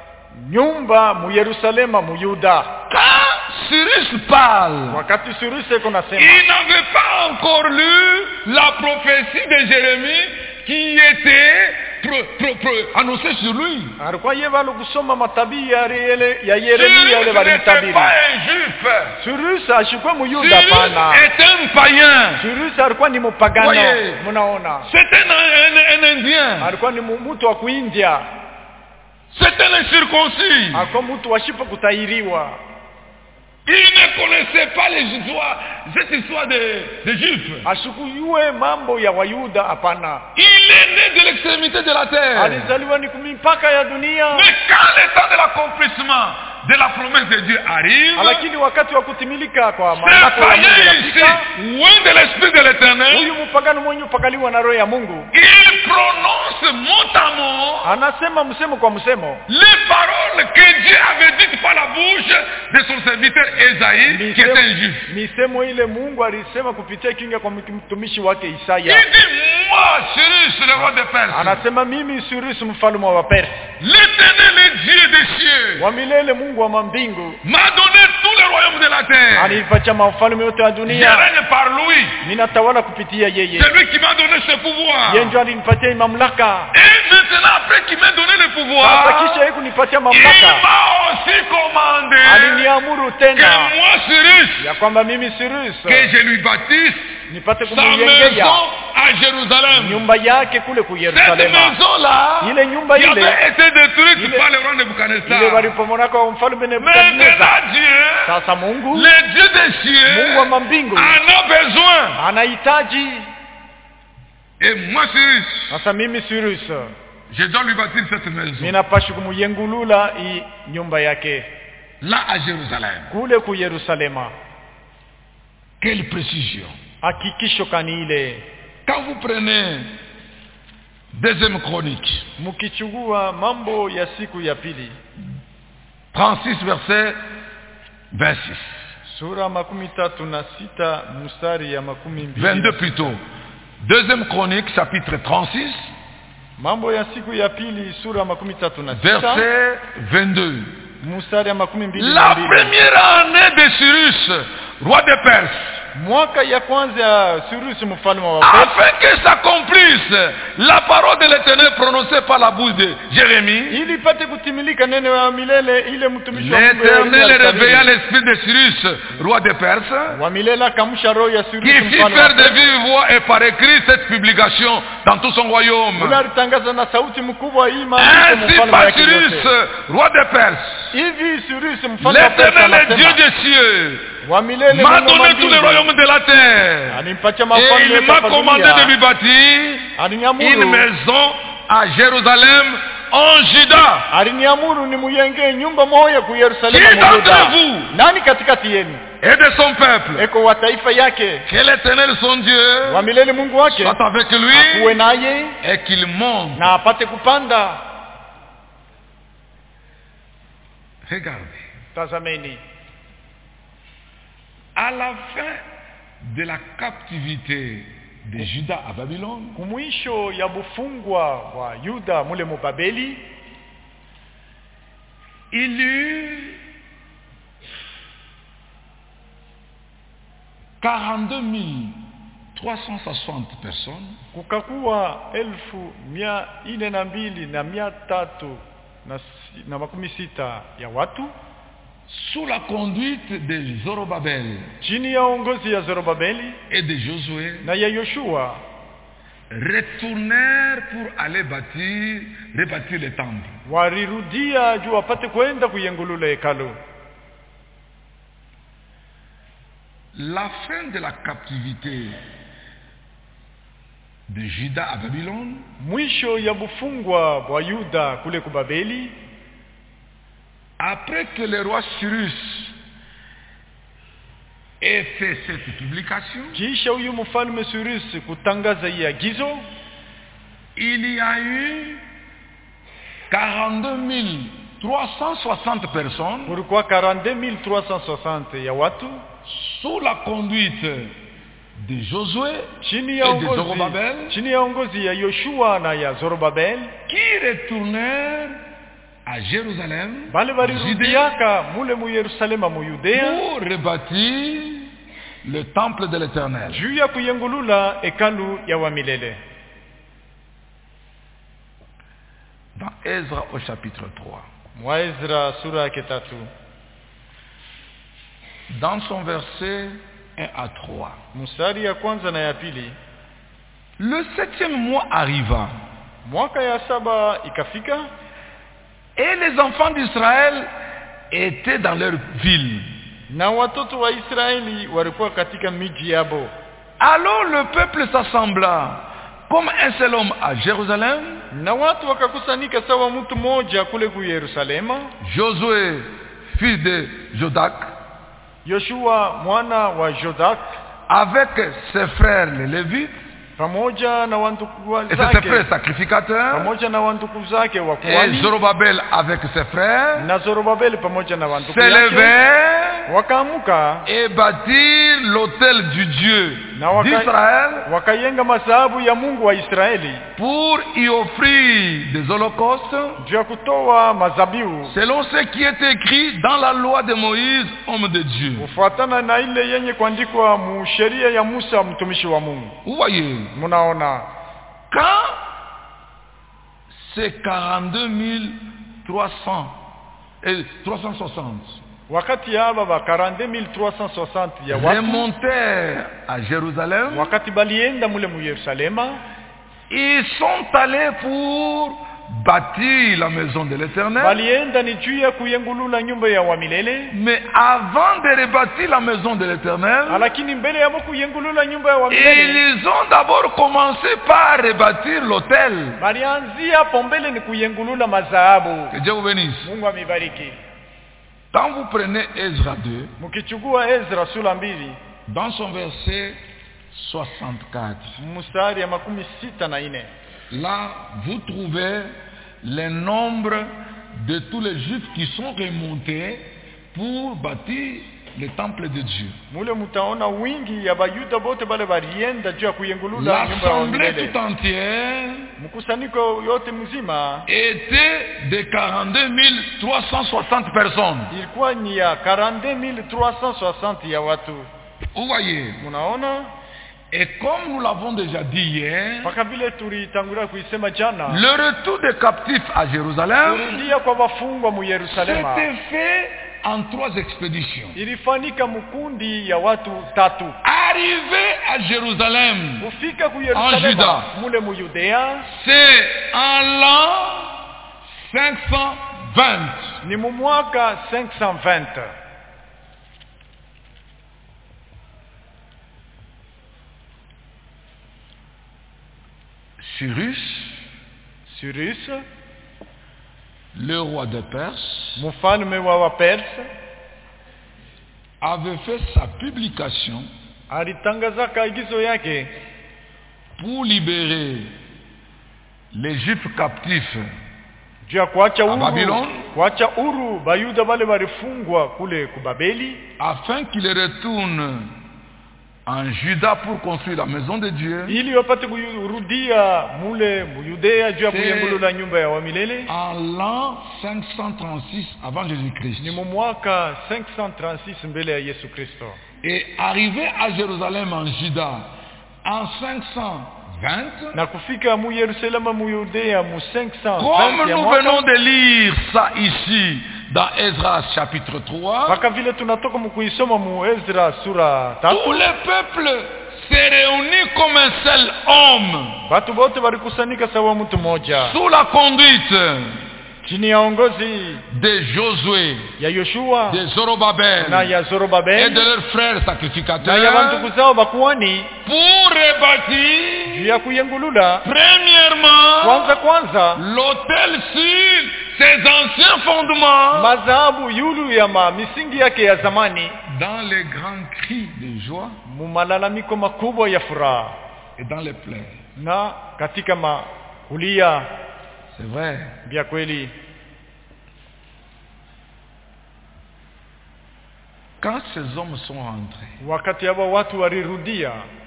Speaker 2: nyumba mu Yerusalema mu Yuda.
Speaker 1: Quand Cyrus parle,
Speaker 2: Wakati Cyrus eko nasema,
Speaker 1: il n'avait pas encore lu la prophétie de Jérémie qui était pro, pro, pro, annoncée sur lui.
Speaker 2: alikuwa yeye bado kusoma matabii ya yele ya Yeremia
Speaker 1: Cyrus
Speaker 2: yale
Speaker 1: n'était
Speaker 2: walimtabiri.
Speaker 1: pas un juif.
Speaker 2: Cyrus ashikuwa mu Yuda
Speaker 1: Cyrus
Speaker 2: pana.
Speaker 1: est un païen.
Speaker 2: Cyrus alikuwa ni mpagano.
Speaker 1: Voyez.
Speaker 2: Mnaona?
Speaker 1: C'est un, un, un Indien.
Speaker 2: Alikuwa ni mu- mtu wa kuindia.
Speaker 1: C'est un incirconcis.
Speaker 2: Alikuwa mtu washipo kutahiriwa.
Speaker 1: Il ne connaissait pas les histoires, cette histoire de, de juifs.
Speaker 2: Ashikujue mambo ya Wayuda hapana.
Speaker 1: Il est né de l'extrémité de la terre.
Speaker 2: alizaliwa ni kumipaka ya dunia.
Speaker 1: Mais quand le temps de l'accomplissement de la promesse de Dieu arrive,
Speaker 2: Lakini wakati wa kutimilika kwa
Speaker 1: ce
Speaker 2: mamlaka ya Mungu
Speaker 1: païen ici,
Speaker 2: yanafika,
Speaker 1: loin de l'esprit de l'éternel,
Speaker 2: huyu mpagano mwenye upakaliwa na roho ya Mungu
Speaker 1: il prononce mot à mot
Speaker 2: anasema msemo kwa msemo
Speaker 1: les paroles que Dieu avait dites par la bouche de son serviteur Esaïe, qui était un juif.
Speaker 2: misemo ile Mungu alisema kupitia kinga kwa mtumishi wake
Speaker 1: Il
Speaker 2: Isaya.
Speaker 1: dit, moi, Cyrus, le roi de Perse,
Speaker 2: Anasema mimi Cyrus mfalme wa Persi,
Speaker 1: l'éternel et Dieu des cieux,
Speaker 2: wa milele Mungu wa mambingu,
Speaker 1: m'a donné tous les royaumes de la terre.
Speaker 2: anipatia mafalme yote ya
Speaker 1: Je
Speaker 2: dunia,
Speaker 1: règne par lui.
Speaker 2: ninatawala kupitia yeye.
Speaker 1: C'est lui qui m'a donné ce pouvoir.
Speaker 2: Yeye ndio alinipatia mamlaka.
Speaker 1: Et maintenant, après qu'il m'a donné le
Speaker 2: Sasa
Speaker 1: pouvoir,
Speaker 2: kisha yeye kunipatia
Speaker 1: il
Speaker 2: mamlaka,
Speaker 1: m'a aussi commandé
Speaker 2: aliniamuru
Speaker 1: que
Speaker 2: tena
Speaker 1: moi, Cyrus,
Speaker 2: ya kwamba mimi Cyrus
Speaker 1: que je lui baptise
Speaker 2: nipate
Speaker 1: sa
Speaker 2: kumjengea
Speaker 1: maison à Jérusalem.
Speaker 2: nyumba yake kule ku
Speaker 1: Cette
Speaker 2: Yerusalema.
Speaker 1: maison-là,
Speaker 2: Ile nyumba
Speaker 1: qui
Speaker 2: ile
Speaker 1: avait été détruite
Speaker 2: ile-
Speaker 1: par le roi
Speaker 2: ile
Speaker 1: Nebuchadnezzar.
Speaker 2: walipomona kwa mfalme
Speaker 1: Mais
Speaker 2: Nebukadneza.
Speaker 1: maintenant, Dieu,
Speaker 2: Sasa Mungu,
Speaker 1: le Dieu des cieux,
Speaker 2: Mungu wa mambingu
Speaker 1: en a besoin.
Speaker 2: anahitaji.
Speaker 1: Et moi, Cyrus,
Speaker 2: Sasa mimi Cyrus
Speaker 1: je dois lui bâtir cette maison.
Speaker 2: ninapaswa kumuyengulula hii nyumba yake
Speaker 1: Là, à Jérusalem.
Speaker 2: kule ku Yerusalema.
Speaker 1: Quelle précision.
Speaker 2: Hakikisho kani ile,
Speaker 1: Quand vous prenez Deuxième Chronique,
Speaker 2: mkichukua mambo ya siku ya pili
Speaker 1: trente-six verset vingt-six.
Speaker 2: sura makumi tatu na sita mstari ya makumi mbili
Speaker 1: vingt-deux plutôt. Deuxième Chronique, chapitre trente-six,
Speaker 2: mambo ya siku ya pili sura makumi tatu na sita
Speaker 1: verset vingt-deux.
Speaker 2: mstari ya makumi mbili na
Speaker 1: La
Speaker 2: mbili.
Speaker 1: première année de Cyrus, roi de Perse,
Speaker 2: Mwaka ya kwanza ya Cyrus mfalme wa Persi,
Speaker 1: afin que s'accomplisse la parole de l'Éternel prononcée par la bouche de Jérémie,
Speaker 2: ili ipate kutimilika neno ya milele ile mtumishi wa Mungu
Speaker 1: l'Éternel
Speaker 2: Yeremia
Speaker 1: réveilla
Speaker 2: alitabiri.
Speaker 1: l'esprit de Cyrus, roi de Perse,
Speaker 2: Wa milele akamsha roho ya
Speaker 1: qui
Speaker 2: Cyrus
Speaker 1: fit
Speaker 2: mfalme wa
Speaker 1: faire de
Speaker 2: Persi.
Speaker 1: vive voix et par écrit cette publication dans tout son royaume.
Speaker 2: Ule alitangaza na sauti mkubwa hii maandiko
Speaker 1: Ainsi
Speaker 2: mfalme
Speaker 1: par
Speaker 2: yake
Speaker 1: Cyrus,
Speaker 2: yote.
Speaker 1: roi de Perse,
Speaker 2: Hivi Cyrus mfalme wa Persi
Speaker 1: l'Éternel et Dieu
Speaker 2: anasema,
Speaker 1: des cieux
Speaker 2: wa milele
Speaker 1: m'a
Speaker 2: Mungu wa
Speaker 1: donné tous les
Speaker 2: mbingu,
Speaker 1: royaumes de la terre.
Speaker 2: alimpatia
Speaker 1: Et
Speaker 2: mafalme
Speaker 1: il
Speaker 2: yote
Speaker 1: m'a
Speaker 2: hapa
Speaker 1: commandé
Speaker 2: dunia.
Speaker 1: de lui bâtir une
Speaker 2: Aliniamuru,
Speaker 1: maison à Jérusalem en Juda.
Speaker 2: aliniamuru ni muyenge nyumba moja ku Yerusalemu
Speaker 1: Qui d'entre
Speaker 2: Yuda.
Speaker 1: vous
Speaker 2: Nani katikati yenu
Speaker 1: et de son peuple,
Speaker 2: eko wa taifa yake,
Speaker 1: que l'Éternel son Dieu
Speaker 2: wa milele Mungu wake
Speaker 1: soit avec
Speaker 2: akuwe
Speaker 1: lui
Speaker 2: naye
Speaker 1: et qu'il monte.
Speaker 2: na apate kupanda.
Speaker 1: Regardez,
Speaker 2: Tazameni,
Speaker 1: à la fin de la captivité de Juda à Babylone,
Speaker 2: kumwisho ya bufungwa wa Yuda mule mu Babeli,
Speaker 1: il y eut quarante-deux mille trois cent soixante personnes
Speaker 2: kukakuwa elfu mia ine na mbili na mia tatu na, si, na makumi sita ya watu
Speaker 1: sous la conduite de Zorobabel
Speaker 2: chini ya uongozi ya Zorobabeli
Speaker 1: et de Josué,
Speaker 2: na ya Yoshua,
Speaker 1: retournèrent pour aller bâtir, rebâtir le temple.
Speaker 2: walirudia juu wapate kwenda kuyengulula hekalu.
Speaker 1: La fin de la captivité de Juda à Babylone,
Speaker 2: Mwisho ya bufungwa wa Yuda kule ku Babeli,
Speaker 1: après que le roi Cyrus ait fait cette publication,
Speaker 2: kisha huyu mfalme Cyrus kutangaza hii agizo,
Speaker 1: il y a eu quarante-deux mille trois cent soixante personnes
Speaker 2: kulikuwa quarante-deux mille trois cent soixante ya watu
Speaker 1: sous la conduite de Josué
Speaker 2: chini
Speaker 1: et
Speaker 2: ya
Speaker 1: de
Speaker 2: uongozi
Speaker 1: Zorobabel
Speaker 2: chini ya uongozi ya Yoshua na ya Zorobabel,
Speaker 1: qui retournèrent à Jérusalem,
Speaker 2: bale
Speaker 1: Judée,
Speaker 2: balirudiaka mule mu Yerusalema mu Yudea
Speaker 1: pour rebâtir le temple de l'Éternel.
Speaker 2: juu ya kuyengulula hekalu ya wa milele.
Speaker 1: Dans Ezra au chapitre trois,
Speaker 2: Mwa Ezra sura yake tatu
Speaker 1: dans son verset un à trois,
Speaker 2: mstari ya kwanza na ya pili,
Speaker 1: le septième mois arriva
Speaker 2: mwaka ya saba ikafika,
Speaker 1: et les enfants d'Israël étaient dans leur ville.
Speaker 2: na watoto wa Israeli walikuwa katika miji yabo.
Speaker 1: Alors le peuple s'assembla comme un seul homme à Jérusalem.
Speaker 2: Na watu wakakusanyika sawa mtu mmoja kule ku Yerusalema.
Speaker 1: Josué, fils de Jodak,
Speaker 2: Yoshua mwana wa Jodak,
Speaker 1: avec ses frères les Lévites,
Speaker 2: pamoja na wandugu
Speaker 1: et
Speaker 2: zake,
Speaker 1: ses frères sacrificateurs,
Speaker 2: pamoja na wandugu zake wa
Speaker 1: et
Speaker 2: kuhani,
Speaker 1: Zorobabel avec ses frères,
Speaker 2: na Zorobabeli pamoja na wandugu yake,
Speaker 1: s'élevèrent
Speaker 2: wakaamuka
Speaker 1: et bâtirent l'autel du Dieu
Speaker 2: na waka,
Speaker 1: d'Israël
Speaker 2: wakayenga masahabu ya Mungu wa Israeli
Speaker 1: pour y offrir des holocaustes
Speaker 2: juu ya kutoa mazabiu
Speaker 1: selon ce qui est écrit dans la loi de Moïse, homme de Dieu.
Speaker 2: kufuatana na ile yenye kuandikwa mu sheria ya Musa mtumishi wa Mungu.
Speaker 1: Vous voyez,
Speaker 2: Munaona,
Speaker 1: quand c'est quarante-deux mille trois cents et trois cent soixante
Speaker 2: wakati haba ba quarante mille trois cent soixante ya watu
Speaker 1: remontèrent à Jérusalem,
Speaker 2: wakati balienda mule mu Yerusalema,
Speaker 1: ils sont allés pour bâtir la maison de l'Éternel.
Speaker 2: balienda ni juu ya kuyengulula nyumba ya wa milele.
Speaker 1: Mais avant de rebâtir la maison de l'Éternel,
Speaker 2: Lakini mbele ya kuyengulula nyumba ya wa milele,
Speaker 1: ils ont d'abord commencé par rebâtir l'autel.
Speaker 2: balianzia hapo mbele ni kuyengulula mazahabu.
Speaker 1: Que Dieu vous bénisse.
Speaker 2: Mungu amibariki.
Speaker 1: Quand vous prenez Ezra deux,
Speaker 2: Mkichukua Ezra sura mbili
Speaker 1: dans son verset soixante-quatre,
Speaker 2: mstari ya makumi sita na ine,
Speaker 1: là vous trouvez le nombre de tous les Juifs qui sont remontés pour bâtir le temple de Dieu.
Speaker 2: mule mutaona wingi ya bayuda bote bale balienda juu ya kuyengulula nyumba ya wa
Speaker 1: L'assemblée
Speaker 2: milele.
Speaker 1: tout entière
Speaker 2: Mkusanyiko yote mzima
Speaker 1: était de quarante-deux mille trois cent soixante personnes.
Speaker 2: ilikuwa ni ya quarante mille trois cent soixante ya watu.
Speaker 1: Vous voyez.
Speaker 2: Munaona,
Speaker 1: Et comme nous l'avons déjà dit hier,
Speaker 2: mpaka vile tulitangulia kuisema jana,
Speaker 1: le retour des captifs à Jérusalem
Speaker 2: kurudia kwa wafungwa mu Yerusalema
Speaker 1: s'était fait en trois expéditions.
Speaker 2: ilifanyika mkundi ya watu tatu.
Speaker 1: Arrivé à Jérusalem,
Speaker 2: Kufika ku
Speaker 1: En
Speaker 2: Yerusalema
Speaker 1: Juda.
Speaker 2: mule mu Yudea
Speaker 1: c'est en l'an cinq cent vingt.
Speaker 2: ni mu mwaka cinq cent vingt.
Speaker 1: Cyrus,
Speaker 2: Cyrus,
Speaker 1: le roi de Perse,
Speaker 2: mfalme wa Waperse,
Speaker 1: avait fait sa publication
Speaker 2: alitangaza kaigizo yake
Speaker 1: pour libérer les Juifs captifs
Speaker 2: juu ya kuacha
Speaker 1: à
Speaker 2: huru,
Speaker 1: Babylone,
Speaker 2: kuacha huru bayuda bale walifungwa kule kubabeli,
Speaker 1: afin qu'ils retournent en Juda pour construire la maison de Dieu.
Speaker 2: ili wapate kurudia mule muyudea juu ya
Speaker 1: C'est-
Speaker 2: kuyengulula nyumba ya wamilele.
Speaker 1: En l'an cinq cent trente-six avant Jésus-Christ.
Speaker 2: Ni mu mwaka cinq cent trente-six mbele ya Yesu Kristo.
Speaker 1: Et arrivé à Jérusalem en Juda en cinq cent vingt,
Speaker 2: Na kufika mu Yerusalema mu Yudea mu cinq cent
Speaker 1: comme
Speaker 2: vingt ya
Speaker 1: nous
Speaker 2: mwaka,
Speaker 1: venons de lire ça ici dans Esdras chapitre trois,
Speaker 2: mpaka vile tunatoka mu kuisoma mu Ezra sura
Speaker 1: tout
Speaker 2: tatu,
Speaker 1: le peuple s'est réuni comme un seul homme
Speaker 2: watu wote walikusanyika sawa mtu mmoja
Speaker 1: sous la conduite
Speaker 2: chini ya ongozi
Speaker 1: de Josué,
Speaker 2: ya Yoshua
Speaker 1: de Zorobabel
Speaker 2: na ya
Speaker 1: et de
Speaker 2: Zorobabel
Speaker 1: leurs frères
Speaker 2: na ya
Speaker 1: sacrificateurs
Speaker 2: bandugu zao bakuani
Speaker 1: pour rebâtir
Speaker 2: juu ya kuyengulula
Speaker 1: premièrement
Speaker 2: kwanza kwanza
Speaker 1: l'autel sur ses anciens fondements,
Speaker 2: madhahabu yulu ya ma misingi yake ya zamani,
Speaker 1: dans les grands cris de joie
Speaker 2: mu malalamiko makubwa ya furaha
Speaker 1: et dans les pleurs.
Speaker 2: na katika makulia
Speaker 1: C'est vrai.
Speaker 2: vya kweli.
Speaker 1: Quand ces hommes sont rentrés
Speaker 2: Wakati hapa watu walirudia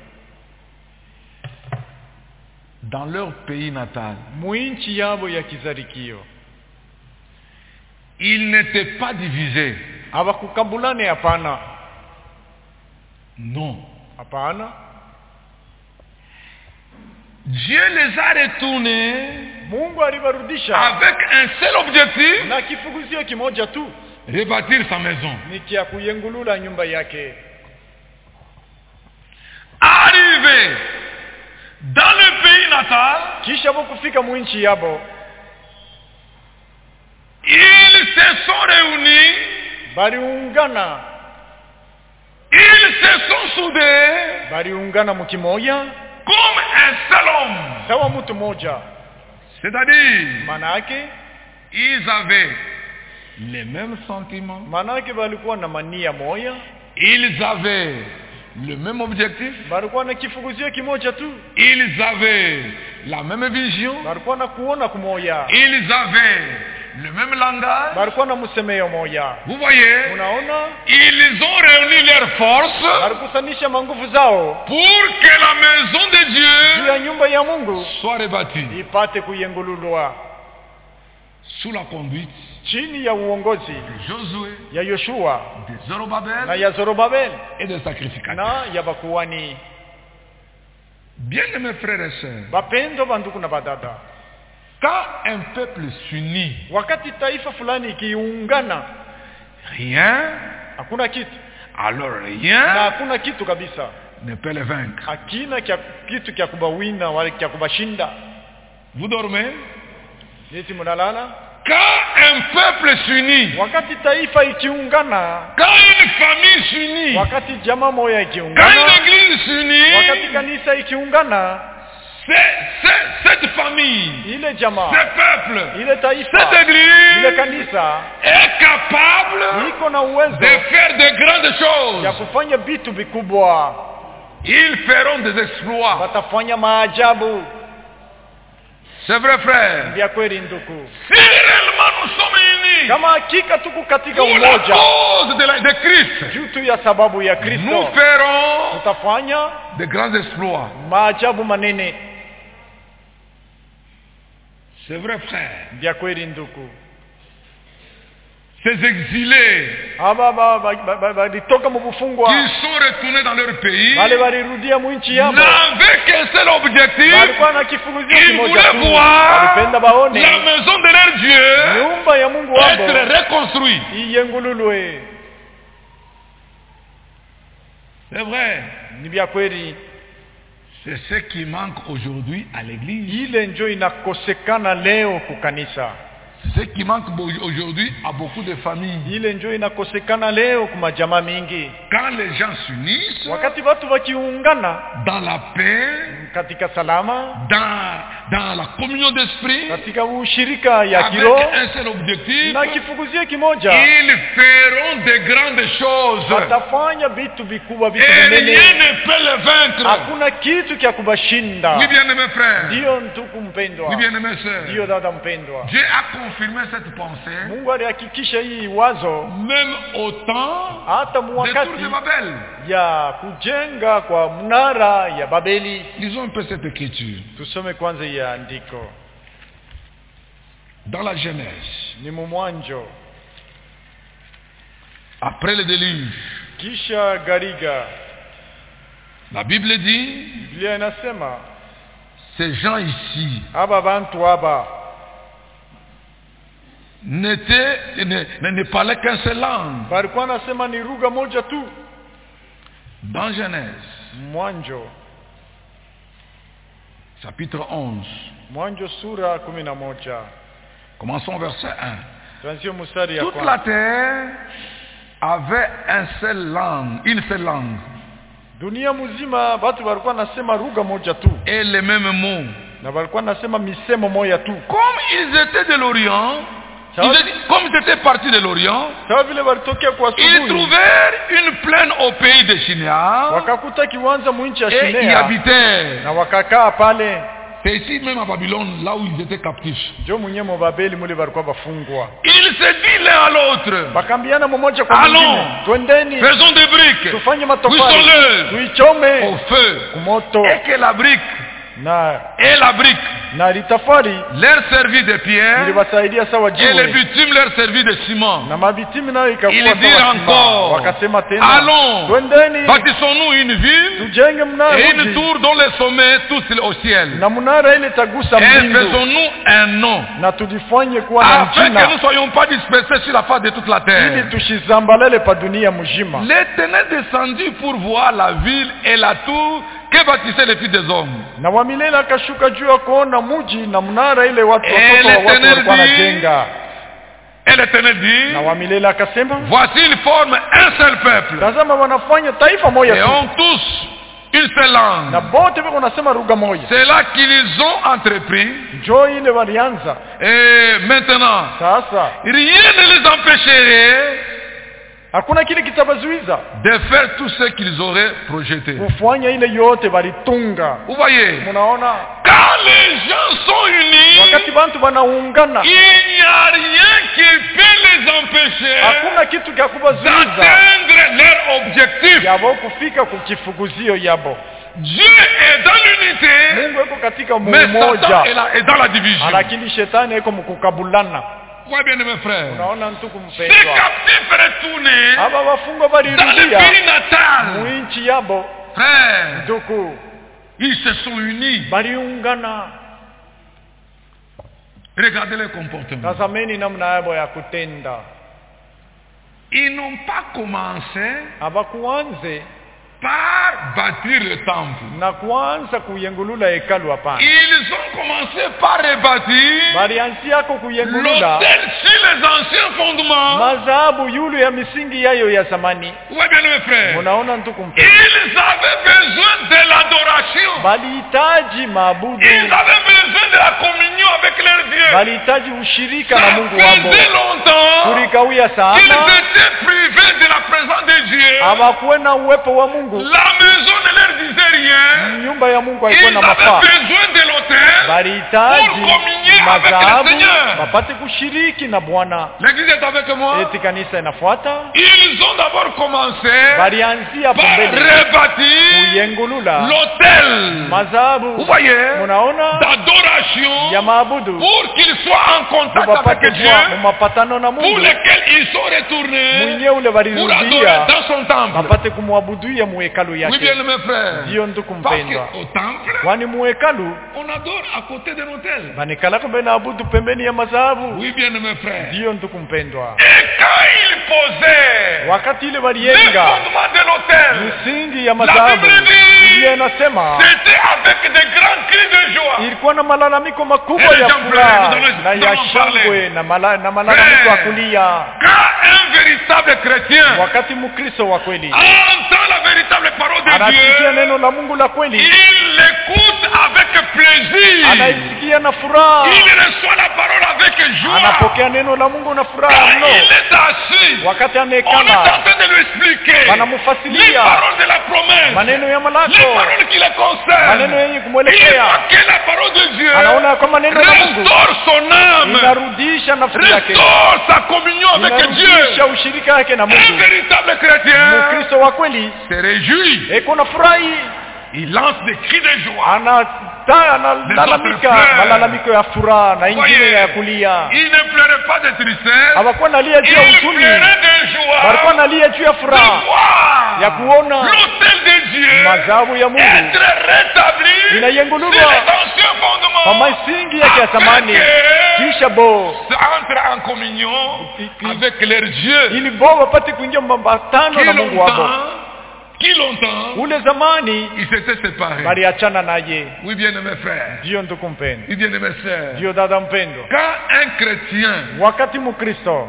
Speaker 1: dans leur pays natal,
Speaker 2: muinchi yabo ya kizarikio,
Speaker 1: ils n'étaient pas divisés.
Speaker 2: hawakukabulane. Hapana,
Speaker 1: Non.
Speaker 2: hapana.
Speaker 1: Dieu les a retournés
Speaker 2: Mungu aliwarudisha
Speaker 1: avec un seul objectif,
Speaker 2: na kifuguzio kimoja tu,
Speaker 1: rebâtir sa maison.
Speaker 2: ni kia kuyengulula nyumba yake.
Speaker 1: Arrivés dans le pays natal,
Speaker 2: Kisha bo kufika muinchi yabo,
Speaker 1: ils se sont réunis,
Speaker 2: baliungana
Speaker 1: ils se sont soudés
Speaker 2: baliungana mukimoya
Speaker 1: comme un seul homme.
Speaker 2: sawa mtu mmoja.
Speaker 1: C'est-à-dire,
Speaker 2: Maana yake
Speaker 1: ils avaient les mêmes sentiments,
Speaker 2: maana yake walikuwa na mania moja,
Speaker 1: ils avaient le même objectif,
Speaker 2: walikuwa na kifuguzio kimoja tu,
Speaker 1: ils avaient la même vision,
Speaker 2: walikuwa na kuona kumoja,
Speaker 1: ils avaient le même langage.
Speaker 2: walikuwa na msemeo moja.
Speaker 1: Vous voyez,
Speaker 2: Unaona,
Speaker 1: ils ont réuni leurs forces
Speaker 2: walikusanisha manguvu zao
Speaker 1: pour que la maison de
Speaker 2: juu
Speaker 1: Dieu
Speaker 2: ya nyumba ya Mungu
Speaker 1: soit rebâtie
Speaker 2: ipate kuyengululwa
Speaker 1: sous la conduite
Speaker 2: chini ya uongozi
Speaker 1: de Josué,
Speaker 2: ya Yoshua
Speaker 1: de
Speaker 2: na
Speaker 1: Zorobabel
Speaker 2: ya Zorobabel
Speaker 1: et des sacrificateurs.
Speaker 2: na ya bakuani.
Speaker 1: Bien-aimés frères et sœurs,
Speaker 2: Bapendo banduku na badada,
Speaker 1: quand un peuple s'unit,
Speaker 2: wakati taifa fulani ikiungana,
Speaker 1: rien,
Speaker 2: hakuna kitu
Speaker 1: alors
Speaker 2: na
Speaker 1: rien
Speaker 2: hakuna kitu kabisa,
Speaker 1: ne peut le vaincre.
Speaker 2: hakina kia, kitu kya kubawina wala kya kubashinda.
Speaker 1: Vous dormez?
Speaker 2: Niti munalala?
Speaker 1: Quand un peuple s'unit,
Speaker 2: Wakati taifa ikiungana,
Speaker 1: quand une famille s'unit,
Speaker 2: wakati jamaa moja
Speaker 1: quand
Speaker 2: ikiungana,
Speaker 1: une église s'unit,
Speaker 2: wakati kanisa ikiungana,
Speaker 1: c'est, c'est, cette famille,
Speaker 2: ile jamaa,
Speaker 1: ce peuple,
Speaker 2: ile taifa,
Speaker 1: cette
Speaker 2: ile
Speaker 1: église
Speaker 2: kanisa
Speaker 1: est capable
Speaker 2: iko na uwezo
Speaker 1: de faire de grandes
Speaker 2: ya
Speaker 1: choses.
Speaker 2: kufanya vitu vikubwa,
Speaker 1: Ils feront des exploits.
Speaker 2: watafanya maajabu.
Speaker 1: C'est vrai, frère.
Speaker 2: Ndia kweli nduku,
Speaker 1: Si réellement nous sommes unis
Speaker 2: kama hakika tuko katika
Speaker 1: pour la
Speaker 2: umoja
Speaker 1: cause de, la, de Christ,
Speaker 2: juu tu ya sababu ya
Speaker 1: nous
Speaker 2: Kristo,
Speaker 1: ferons
Speaker 2: tutafanya
Speaker 1: de grands exploits.
Speaker 2: maajabu manene.
Speaker 1: C'est vrai, frère.
Speaker 2: Ndia kweli nduku,
Speaker 1: Ces exilés
Speaker 2: aba balitoka mu bufungwa,
Speaker 1: qui sont retournés dans leur pays
Speaker 2: wale walirudia mu nchi yao,
Speaker 1: n'avaient qu'un seul objectif.
Speaker 2: walikuwa na kifuguzio
Speaker 1: Ils
Speaker 2: kimoja
Speaker 1: voulaient
Speaker 2: tu,
Speaker 1: voir
Speaker 2: walipenda baone
Speaker 1: la maison de leur Dieu
Speaker 2: nyumba ya Mungu wao
Speaker 1: être reconstruite.
Speaker 2: iyengululwe.
Speaker 1: C'est vrai.
Speaker 2: Ni vya kweli,
Speaker 1: C'est ce qui manque aujourd'hui à l'église.
Speaker 2: ile njo inakosekana leo kukanisa,
Speaker 1: C'est ce qui manque aujourd'hui à beaucoup de familles.
Speaker 2: ile njo inakosekana leo kuma jamaa mingi.
Speaker 1: Quand les gens s'unissent
Speaker 2: Wakati watu wakiungana
Speaker 1: dans la paix,
Speaker 2: katika salama,
Speaker 1: dans, dans la communion d'esprit,
Speaker 2: katika ushirika ya
Speaker 1: avec
Speaker 2: kiroho
Speaker 1: un seul objectif,
Speaker 2: na kifuguzio kimoja,
Speaker 1: ils feront de grandes choses.
Speaker 2: watafanya vitu vikubwa, vitu
Speaker 1: Et rien
Speaker 2: vinene.
Speaker 1: ne peut le vaincre.
Speaker 2: Hakuna kitu kya kubashinda.
Speaker 1: Oui, bien-aimés frères.
Speaker 2: Ndiyo ndugu mpendwa,
Speaker 1: Oui, bien-aimés sœurs.
Speaker 2: ndiyo dada mpendwa,
Speaker 1: Dieu a confirmé cette pensée
Speaker 2: Mungu alihakikisha hii wazo
Speaker 1: même au temps
Speaker 2: hata
Speaker 1: des tours
Speaker 2: mwakati
Speaker 1: de Babel.
Speaker 2: ya kujenga kwa mnara ya Babeli.
Speaker 1: Lisons un peu cette écriture.
Speaker 2: Tusome kwanza ya andiko
Speaker 1: Dans la Genèse,
Speaker 2: ni mumwanjo,
Speaker 1: après le déluge,
Speaker 2: kisha gariga.
Speaker 1: la Bible dit,
Speaker 2: Biblia inasema
Speaker 1: ces gens ici
Speaker 2: aba bantu aba
Speaker 1: n'étaient, ne, ne, ne parlaient qu'un seul langue.
Speaker 2: balikuwa nasema ni lugha moja tu.
Speaker 1: Dans Genèse,
Speaker 2: Mwanjo,
Speaker 1: chapitre onze,
Speaker 2: Mwanjo sura kumi na moja,
Speaker 1: commençons verset un.
Speaker 2: tuanzie mstari ya
Speaker 1: Toute la
Speaker 2: kwanza.
Speaker 1: terre avait un seul langue, une seule langue,
Speaker 2: Dunia mzima watu walikuwa nasema lugha moja tu,
Speaker 1: et les mêmes mots.
Speaker 2: na walikuwa nasema misemo moja tu.
Speaker 1: Comme ils étaient de l'Orient,
Speaker 2: Ça
Speaker 1: ils
Speaker 2: va?
Speaker 1: étaient- comme ils étaient partis de l'Orient,
Speaker 2: Sawa vile walitokea kwa
Speaker 1: ils
Speaker 2: asubuhi,
Speaker 1: trouvèrent une plaine au pays de Shinéar
Speaker 2: wakakuta kiwanja mwinchi ya
Speaker 1: et y
Speaker 2: Shinea
Speaker 1: habitèrent.
Speaker 2: na wakakaa pale.
Speaker 1: C'est ici même à Babylone, là où ils étaient captifs.
Speaker 2: Njo mwenye mo Babeli mule walikuwa bafungwa.
Speaker 1: Ils se disent l'un à l'autre,
Speaker 2: Wakambiana mmoja kwa
Speaker 1: Allons.
Speaker 2: mwingine, twendeni
Speaker 1: faisons des briques,
Speaker 2: tufanye matofali,
Speaker 1: cuisons-le
Speaker 2: tuichome
Speaker 1: au feu,
Speaker 2: kumoto,
Speaker 1: et que la brique
Speaker 2: na
Speaker 1: et la brique
Speaker 2: na litafari
Speaker 1: leur servit de pierre
Speaker 2: iliwasaidia sawa
Speaker 1: et le
Speaker 2: jiwe,
Speaker 1: bitume leur servit de ciment.
Speaker 2: na mabitimi nayo ikakuwa
Speaker 1: Ils
Speaker 2: sawa
Speaker 1: dirent
Speaker 2: sima.
Speaker 1: encore,
Speaker 2: Wakasema tena,
Speaker 1: allons,
Speaker 2: twendeni
Speaker 1: bâtissons-nous une ville
Speaker 2: tujenge mnara
Speaker 1: et une
Speaker 2: mji,
Speaker 1: tour dont le sommet touche au ciel.
Speaker 2: na mnara ile tagusa
Speaker 1: Et
Speaker 2: mbingu,
Speaker 1: faisons-nous un nom,
Speaker 2: na tujifanye kuwa na
Speaker 1: afin que nous
Speaker 2: jina
Speaker 1: ne soyons pas dispersés sur la face de toute la
Speaker 2: ili
Speaker 1: terre.
Speaker 2: tushizambalele pa dunia mzima.
Speaker 1: L'Éternel descendit pour voir la ville et la tour que bâtissaient les filles des hommes.
Speaker 2: Na wa milele akashuka juu ya kuona muji na mnara ile watu
Speaker 1: Eh,
Speaker 2: watoto wa watu
Speaker 1: l'Éternel
Speaker 2: walikuwa
Speaker 1: dit-
Speaker 2: wanajenga.
Speaker 1: Et l'Éternel dit,
Speaker 2: Na wa milele akasema,
Speaker 1: voici ils forment un seul peuple
Speaker 2: tazama wanafanya taifa moja
Speaker 1: et
Speaker 2: tu,
Speaker 1: ont tous une seule langue.
Speaker 2: Na bote beko nasema lugha moja.
Speaker 1: C'est là qu'ils ont entrepris.
Speaker 2: Njo ile walianza.
Speaker 1: Et maintenant,
Speaker 2: Sasa
Speaker 1: rien ne les empêcherait
Speaker 2: hakuna kile kitabazuiza
Speaker 1: de faire tout ce qu'ils auraient projeté.
Speaker 2: kufanya ile yote walitunga.
Speaker 1: Vous voyez,
Speaker 2: Munaona
Speaker 1: quand les gens sont unis,
Speaker 2: wakati bantu wanaungana
Speaker 1: il n'y a rien qui peut les empêcher
Speaker 2: hakuna kitu kya kubazuiza
Speaker 1: d'atteindre leur objectif.
Speaker 2: yabo kufika kukifuguzio yabo.
Speaker 1: Dieu est dans l'unité,
Speaker 2: Mungu yuko katika
Speaker 1: mais Satan
Speaker 2: mmoja,
Speaker 1: est, là, est dans la division.
Speaker 2: lakini shetani yuko mkukabulana.
Speaker 1: Ouais, bien mes frères.
Speaker 2: Unaona ntuku
Speaker 1: Ces
Speaker 2: mpendwa,
Speaker 1: captifs retournés
Speaker 2: aba wafungwa
Speaker 1: dans le
Speaker 2: balirudia
Speaker 1: pays natal,
Speaker 2: mwinchi yabo,
Speaker 1: frères,
Speaker 2: nduku
Speaker 1: ils se sont unis.
Speaker 2: baliungana.
Speaker 1: Regardez les comportements.
Speaker 2: Tazameni namna yabo ya kutenda.
Speaker 1: Ils n'ont pas commencé
Speaker 2: Abakuanze
Speaker 1: par bâtir le temple.
Speaker 2: na kuanza kuyengulula hekalu, hapana.
Speaker 1: Ils ont commencé par rebâtir
Speaker 2: Balianziako kuyengulula
Speaker 1: l'autel sur les anciens fondements.
Speaker 2: mazabu yulu ya misingi yayo ya zamani.
Speaker 1: Ouais, bien mes frères.
Speaker 2: Munaona ntuku mpendwa,
Speaker 1: Ils avaient besoin de l'adoration.
Speaker 2: balihitaji maabudu,
Speaker 1: Ils avaient besoin de la communion avec leur Dieu.
Speaker 2: balihitaji ushirika na
Speaker 1: Ça
Speaker 2: Mungu wabo.
Speaker 1: faisait longtemps
Speaker 2: Kulikawia
Speaker 1: qu'ils
Speaker 2: sana
Speaker 1: étaient privés de la présence de Dieu.
Speaker 2: hawakuwa na uwepo wa Mungu.
Speaker 1: La maison ne leur disait rien.
Speaker 2: Nyumba ya Mungu
Speaker 1: Ils
Speaker 2: haikuwa na mafaa.
Speaker 1: avaient besoin de l'autel
Speaker 2: Balihitaji
Speaker 1: pour communier avec le
Speaker 2: madhabahu
Speaker 1: Seigneur.
Speaker 2: wapate kushiriki na Bwana.
Speaker 1: L'église est avec moi.
Speaker 2: Eti kanisa inafuata,
Speaker 1: Ils ont d'abord commencé
Speaker 2: balianzia
Speaker 1: par
Speaker 2: pembeni
Speaker 1: rebâtir
Speaker 2: kuyengulula
Speaker 1: l'autel. Vous
Speaker 2: mazabu,
Speaker 1: voyez,
Speaker 2: munaona,
Speaker 1: d'adoration
Speaker 2: ya maabudu,
Speaker 1: pour qu'ils soient en contact
Speaker 2: wapate
Speaker 1: avec Dieu,
Speaker 2: kuwa mumapatano na
Speaker 1: pour
Speaker 2: Mungu,
Speaker 1: lesquels ils sont retournés
Speaker 2: mwenye ule
Speaker 1: pour adorer
Speaker 2: walirudia
Speaker 1: dans son temple.
Speaker 2: wapate kumwabuduia muhekalu
Speaker 1: Oui,
Speaker 2: yake.
Speaker 1: bien mes frères.
Speaker 2: Ndiyo nduku
Speaker 1: Parce
Speaker 2: mpendwa,
Speaker 1: qu'au temple,
Speaker 2: kwani muhekalu
Speaker 1: on adore à côté de l'autel.
Speaker 2: banikalako benaabudu pembeni ya mazabu.
Speaker 1: Oui, bien mes frères.
Speaker 2: Ndiyo nduku mpendwa,
Speaker 1: Et quand ils posaient
Speaker 2: wakati ile
Speaker 1: les
Speaker 2: waliyenga
Speaker 1: fondements de l'autel,
Speaker 2: misingi ya mazabu, Biblia inasema
Speaker 1: c'était avec des grands cris de joie.
Speaker 2: ilikuwa na malalamiko makubwa
Speaker 1: Eh,
Speaker 2: ya
Speaker 1: jambo
Speaker 2: furaha
Speaker 1: leo, ndio
Speaker 2: na ya
Speaker 1: ndio
Speaker 2: shangwe na mala- na malalamiko ya kulia.
Speaker 1: Quand un véritable chrétien
Speaker 2: Wakati Mkristo wa kweli
Speaker 1: entend la véritable parole de
Speaker 2: anasikia
Speaker 1: Dieu,
Speaker 2: neno la Mungu la kweli,
Speaker 1: il l'écoute avec plaisir.
Speaker 2: anaisikia na furaha,
Speaker 1: Il reçoit la parole avec joie.
Speaker 2: anapokea neno la Mungu na furaha
Speaker 1: Quand
Speaker 2: mno.
Speaker 1: il est assis,
Speaker 2: Wakati
Speaker 1: on est en
Speaker 2: amekana,
Speaker 1: train de lui expliquer les
Speaker 2: wanamfasilia
Speaker 1: paroles de la promesse,
Speaker 2: maneno ya
Speaker 1: les
Speaker 2: malako,
Speaker 1: paroles qui le concernent.
Speaker 2: maneno yenye
Speaker 1: Il
Speaker 2: kumwelekea.
Speaker 1: voit que la parole de Dieu
Speaker 2: Anaona kwamba neno la Mungu
Speaker 1: restaure son âme,
Speaker 2: inarudisha nafsi yake,
Speaker 1: restaure sa communion avec Dieu.
Speaker 2: inarudisha ushirika yake na
Speaker 1: Un
Speaker 2: Mungu.
Speaker 1: véritable chrétien
Speaker 2: Mkristo wa kweli
Speaker 1: se réjouit.
Speaker 2: eko na furahi,
Speaker 1: Il lance des cris de joie.
Speaker 2: anata analalamika malalamiko ya furaha na ingine ya kulia.
Speaker 1: Il ne pleurait pas de tristesse.
Speaker 2: Hawakuwa nalia juu ya
Speaker 1: Il
Speaker 2: huzuni,
Speaker 1: pleurait de joie.
Speaker 2: walikuwa nalia juu ya
Speaker 1: De
Speaker 2: furaha
Speaker 1: voir
Speaker 2: ya kuona
Speaker 1: l'autel de Dieu
Speaker 2: mazabu ya Mungu
Speaker 1: être rétabli sur
Speaker 2: inayengululwa
Speaker 1: les anciens
Speaker 2: kwa
Speaker 1: fondements.
Speaker 2: misingi yake ya zamani, kisha bo
Speaker 1: Entre en communion avec leur Dieu.
Speaker 2: ili bo wapate kuingia mapatano
Speaker 1: Qui
Speaker 2: na Mungu wabo.
Speaker 1: longtemps, qui longtemps,
Speaker 2: Ule zamani
Speaker 1: ils s'étaient séparés.
Speaker 2: baliachana naye.
Speaker 1: Oui, bien mes frères.
Speaker 2: Ndiyo ndugu mpendwa,
Speaker 1: Oui, bien mes sœurs.
Speaker 2: ndiyo dada mpendwa,
Speaker 1: Quand un chrétien,
Speaker 2: wakati Mkristo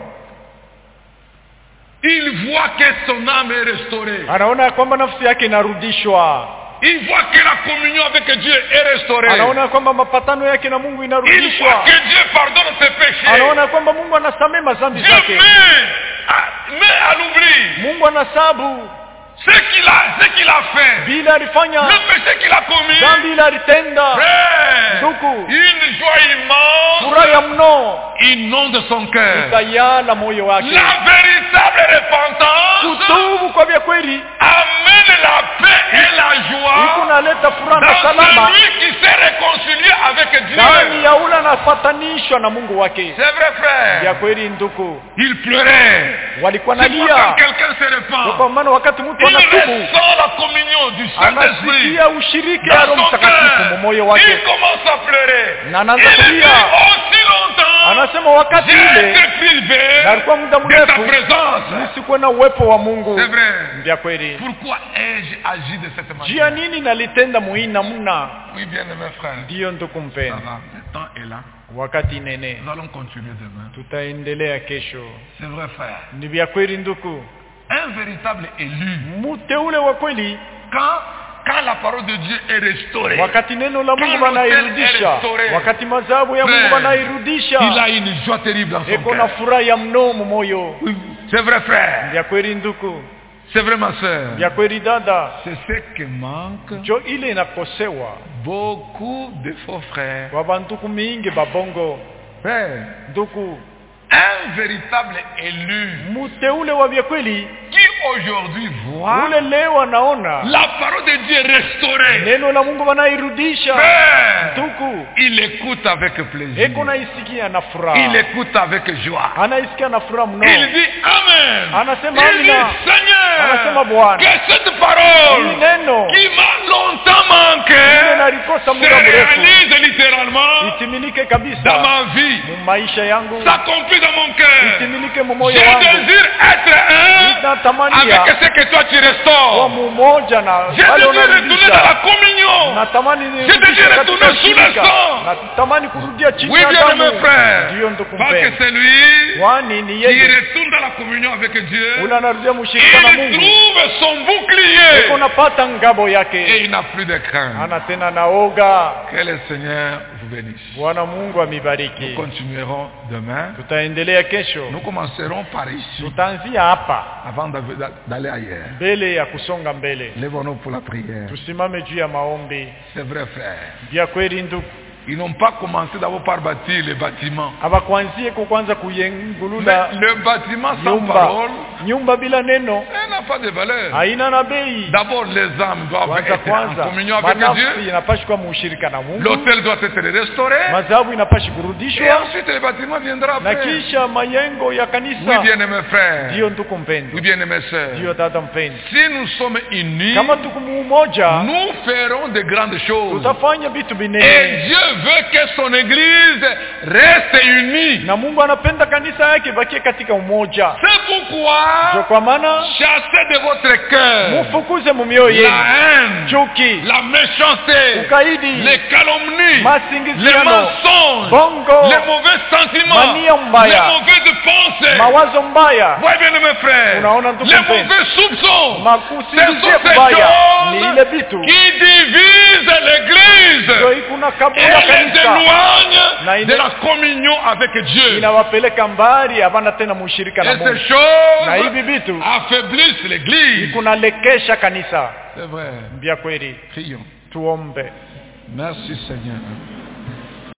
Speaker 1: il voit que son âme est restaurée.
Speaker 2: anaona ya kwamba nafsi yake inarudishwa,
Speaker 1: Il voit que la communion avec Dieu est restaurée.
Speaker 2: anaona ya kwamba mapatano yake na Mungu
Speaker 1: Il voit
Speaker 2: inarudishwa,
Speaker 1: que Dieu pardonne ses péchés.
Speaker 2: anaona ya kwamba Mungu anasamehe madhambi
Speaker 1: Dieu
Speaker 2: zake,
Speaker 1: met à, met à l'oubli
Speaker 2: Mungu anasabu
Speaker 1: ce qu'il a, ce qu'il a fait.
Speaker 2: bila alifanya
Speaker 1: Le péché qu'il a commis.
Speaker 2: dhambi ile alitenda.
Speaker 1: Frère,
Speaker 2: Ndugu,
Speaker 1: une joie immense
Speaker 2: furaha ya mno
Speaker 1: inonde son cœur.
Speaker 2: ikayala moyo wake.
Speaker 1: La véritable repentance
Speaker 2: Kutubu kwa vya kweli
Speaker 1: amène la paix et la
Speaker 2: iko
Speaker 1: joie
Speaker 2: naleta furaha na
Speaker 1: dans
Speaker 2: salama
Speaker 1: celui qui s'est réconcilié avec
Speaker 2: ndani
Speaker 1: Dieu.
Speaker 2: ya ule anapatanishwa na Mungu wake.
Speaker 1: C'est vrai,
Speaker 2: Ya
Speaker 1: frère.
Speaker 2: kweli ndugu,
Speaker 1: Il pleurait.
Speaker 2: walikuwa
Speaker 1: C'est pourquoi
Speaker 2: nalia
Speaker 1: quand quelqu'un se repent,
Speaker 2: kwa maana wakati mtu
Speaker 1: il
Speaker 2: anatubu
Speaker 1: ressent la communion du Saint-Esprit
Speaker 2: anasikia ushirika ya
Speaker 1: dans
Speaker 2: Roho
Speaker 1: son
Speaker 2: Mtakatifu mu
Speaker 1: cœur.
Speaker 2: moyo
Speaker 1: Il
Speaker 2: wake,
Speaker 1: commence à pleurer.
Speaker 2: na
Speaker 1: Il
Speaker 2: anaanza
Speaker 1: dit
Speaker 2: kulia.
Speaker 1: aussi longtemps,
Speaker 2: Anasema wakati
Speaker 1: j'ai
Speaker 2: ile
Speaker 1: été privé
Speaker 2: na alikuwa muda
Speaker 1: de ta
Speaker 2: mrefu
Speaker 1: présence.
Speaker 2: nisikuwe na uwepo wa Mungu.
Speaker 1: C'est vrai.
Speaker 2: Vya kweli,
Speaker 1: Pourquoi ai-je agi de cette
Speaker 2: jia
Speaker 1: manière?
Speaker 2: nini nalitenda muhii namna?
Speaker 1: Oui, bien mes frères.
Speaker 2: Ndiyo ndugu
Speaker 1: Ça
Speaker 2: mpendwa,
Speaker 1: va, le temps est là.
Speaker 2: wakati nene
Speaker 1: Nous allons continuer demain.
Speaker 2: tutaendelea kesho.
Speaker 1: C'est vrai, frère.
Speaker 2: Ni vya kweli ndugu,
Speaker 1: Un véritable élu,
Speaker 2: mteule wa kweli
Speaker 1: quand quand la parole de Dieu est restaurée,
Speaker 2: wakati neno la Mungu
Speaker 1: Quand l'autel est
Speaker 2: wanairudisha,
Speaker 1: restauré,
Speaker 2: wakati madhabahu ya Mungu
Speaker 1: frère,
Speaker 2: wanairudisha,
Speaker 1: il a une joie terrible dans son
Speaker 2: eko na
Speaker 1: cœur.
Speaker 2: furaha ya mno moyo.
Speaker 1: Oui, c'est vrai, frère.
Speaker 2: Vya kweli nduku,
Speaker 1: C'est vrai, ma soeur.
Speaker 2: vya kweli dada,
Speaker 1: C'est ce qui manque
Speaker 2: jo ile inakosewa
Speaker 1: beaucoup de faux frères.
Speaker 2: kwa banduku mingi babongo.
Speaker 1: Frère,
Speaker 2: Nduku,
Speaker 1: un véritable élu
Speaker 2: muteule wa vya kweli
Speaker 1: qui aujourd'hui voit
Speaker 2: ule leo anaona
Speaker 1: la parole de Dieu restaurée.
Speaker 2: neno la Mungu wanairudisha.
Speaker 1: Frère,
Speaker 2: Nduku,
Speaker 1: il écoute avec plaisir.
Speaker 2: eko naisikia na furaha,
Speaker 1: Il écoute avec joie.
Speaker 2: anaisikia na furaha mno.
Speaker 1: Il dit Amen.
Speaker 2: Anasema
Speaker 1: Il dit
Speaker 2: amina. Anasema
Speaker 1: Seigneur,
Speaker 2: Bwana,
Speaker 1: que cette
Speaker 2: hii
Speaker 1: parole
Speaker 2: neno
Speaker 1: qui m'a longtemps
Speaker 2: ile
Speaker 1: manqué
Speaker 2: nalikosa
Speaker 1: se
Speaker 2: muda mrefu
Speaker 1: réalise littéralement
Speaker 2: itimilike
Speaker 1: dans
Speaker 2: kabisa
Speaker 1: ma vie,
Speaker 2: mu maisha yangu,
Speaker 1: s'accomplit dans mon cœur.
Speaker 2: itimilike mu
Speaker 1: Je
Speaker 2: moyo wangu.
Speaker 1: désire être un
Speaker 2: Ninatamani
Speaker 1: avec
Speaker 2: ya
Speaker 1: ce que toi tu
Speaker 2: kwa
Speaker 1: restaures.
Speaker 2: mumoja na
Speaker 1: Je
Speaker 2: wale
Speaker 1: désire retourner dans la
Speaker 2: unarudisha.
Speaker 1: communion.
Speaker 2: Natamani
Speaker 1: Je
Speaker 2: nirudishe
Speaker 1: désire
Speaker 2: katika
Speaker 1: retourner sous le
Speaker 2: ushirika.
Speaker 1: sang.
Speaker 2: Natamani kurudia chini
Speaker 1: Oui,
Speaker 2: ya
Speaker 1: bien
Speaker 2: damu.
Speaker 1: aimé frère.
Speaker 2: Ndiyo ndugu
Speaker 1: Parce que
Speaker 2: mpendwa,
Speaker 1: c'est lui
Speaker 2: kwani ni
Speaker 1: qui
Speaker 2: yeye
Speaker 1: retourne dans la communion avec Dieu.
Speaker 2: ule anarudia mushirika na
Speaker 1: Il
Speaker 2: Mungu,
Speaker 1: trouve son bouclier.
Speaker 2: eko napata ngabo
Speaker 1: Et
Speaker 2: yake,
Speaker 1: il n'a plus de crainte.
Speaker 2: ana tena naoga.
Speaker 1: Que le Seigneur vous bénisse.
Speaker 2: Bwana Mungu
Speaker 1: Nous
Speaker 2: amibariki.
Speaker 1: continuerons demain.
Speaker 2: Tutaendelea kesho,
Speaker 1: Nous commencerons par ici
Speaker 2: tutaanzia hapa
Speaker 1: avant d'av- d'aller ailleurs.
Speaker 2: mbele ya kusonga mbele.
Speaker 1: Lèvons-nous pour la prière.
Speaker 2: Tusimame juu ya maombi.
Speaker 1: C'est vrai, frère.
Speaker 2: Vya kweli ndugu,
Speaker 1: Ils n'ont pas commencé d'abord par bâtir les bâtiments.
Speaker 2: abakwanzie ko kwanza
Speaker 1: Mais
Speaker 2: kuyengulula
Speaker 1: le bâtiment sans
Speaker 2: nyumba.
Speaker 1: parole,
Speaker 2: Nyumba bila neno
Speaker 1: elle n'a pas de valeur.
Speaker 2: haina na bei.
Speaker 1: D'abord, les âmes doivent
Speaker 2: Kwanza
Speaker 1: être en
Speaker 2: kwanza
Speaker 1: communion avec
Speaker 2: manafsi
Speaker 1: Dieu.
Speaker 2: inapashwa kuwa muushirika na Mungu,
Speaker 1: L'autel doit être restauré.
Speaker 2: madhabahu inapashi
Speaker 1: Et
Speaker 2: kurudishwa,
Speaker 1: ensuite, le bâtiment viendra
Speaker 2: na
Speaker 1: après.
Speaker 2: kisha mayengo ya
Speaker 1: Oui,
Speaker 2: kanisa.
Speaker 1: bien-aimés frères.
Speaker 2: Ndiyo ndugu
Speaker 1: Oui,
Speaker 2: mpendwa,
Speaker 1: bien-aimés
Speaker 2: ndiyo
Speaker 1: sœurs.
Speaker 2: dada mpendwa,
Speaker 1: Si nous sommes unis,
Speaker 2: kama tuko mumoja
Speaker 1: nous ferons de grandes choses.
Speaker 2: tutafanya vitu
Speaker 1: Et
Speaker 2: binene,
Speaker 1: Dieu veut que son église reste unie.
Speaker 2: na Mungu anapenda kanisa yake bakie katika umoja.
Speaker 1: C'est
Speaker 2: Ndio
Speaker 1: pourquoi
Speaker 2: kwa maana
Speaker 1: chassez de votre cœur
Speaker 2: mufukuze mu mioyo yenu
Speaker 1: la haine,
Speaker 2: chuki,
Speaker 1: la méchanceté,
Speaker 2: ukaidi,
Speaker 1: les calomnies, les
Speaker 2: masingiziano,
Speaker 1: mensonges,
Speaker 2: bongo,
Speaker 1: les mauvais sentiments,
Speaker 2: mania mbaya,
Speaker 1: les mauvaises pensées.
Speaker 2: mawazo mbaya,
Speaker 1: Voyez bien mes frères,
Speaker 2: Unaona ndugu
Speaker 1: les
Speaker 2: mpendwa,
Speaker 1: mauvais soupçons, ce
Speaker 2: makusingizio
Speaker 1: sont ces
Speaker 2: kubaya ni ile
Speaker 1: choses
Speaker 2: vitu
Speaker 1: qui divisent l'église
Speaker 2: ndio ikuna
Speaker 1: et
Speaker 2: kabula
Speaker 1: les
Speaker 2: kanisa
Speaker 1: éloignent
Speaker 2: Na ile-
Speaker 1: de la communion avec Dieu.
Speaker 2: inawapeleka mbali, hapana tena mushirika na
Speaker 1: Et
Speaker 2: Mungu,
Speaker 1: ces choses
Speaker 2: na hivi vitu
Speaker 1: affaiblissent l'église.
Speaker 2: kunalekesha kanisa.
Speaker 1: C'est vrai.
Speaker 2: Vya kweli,
Speaker 1: Prions.
Speaker 2: tuombe.
Speaker 1: Merci Seigneur.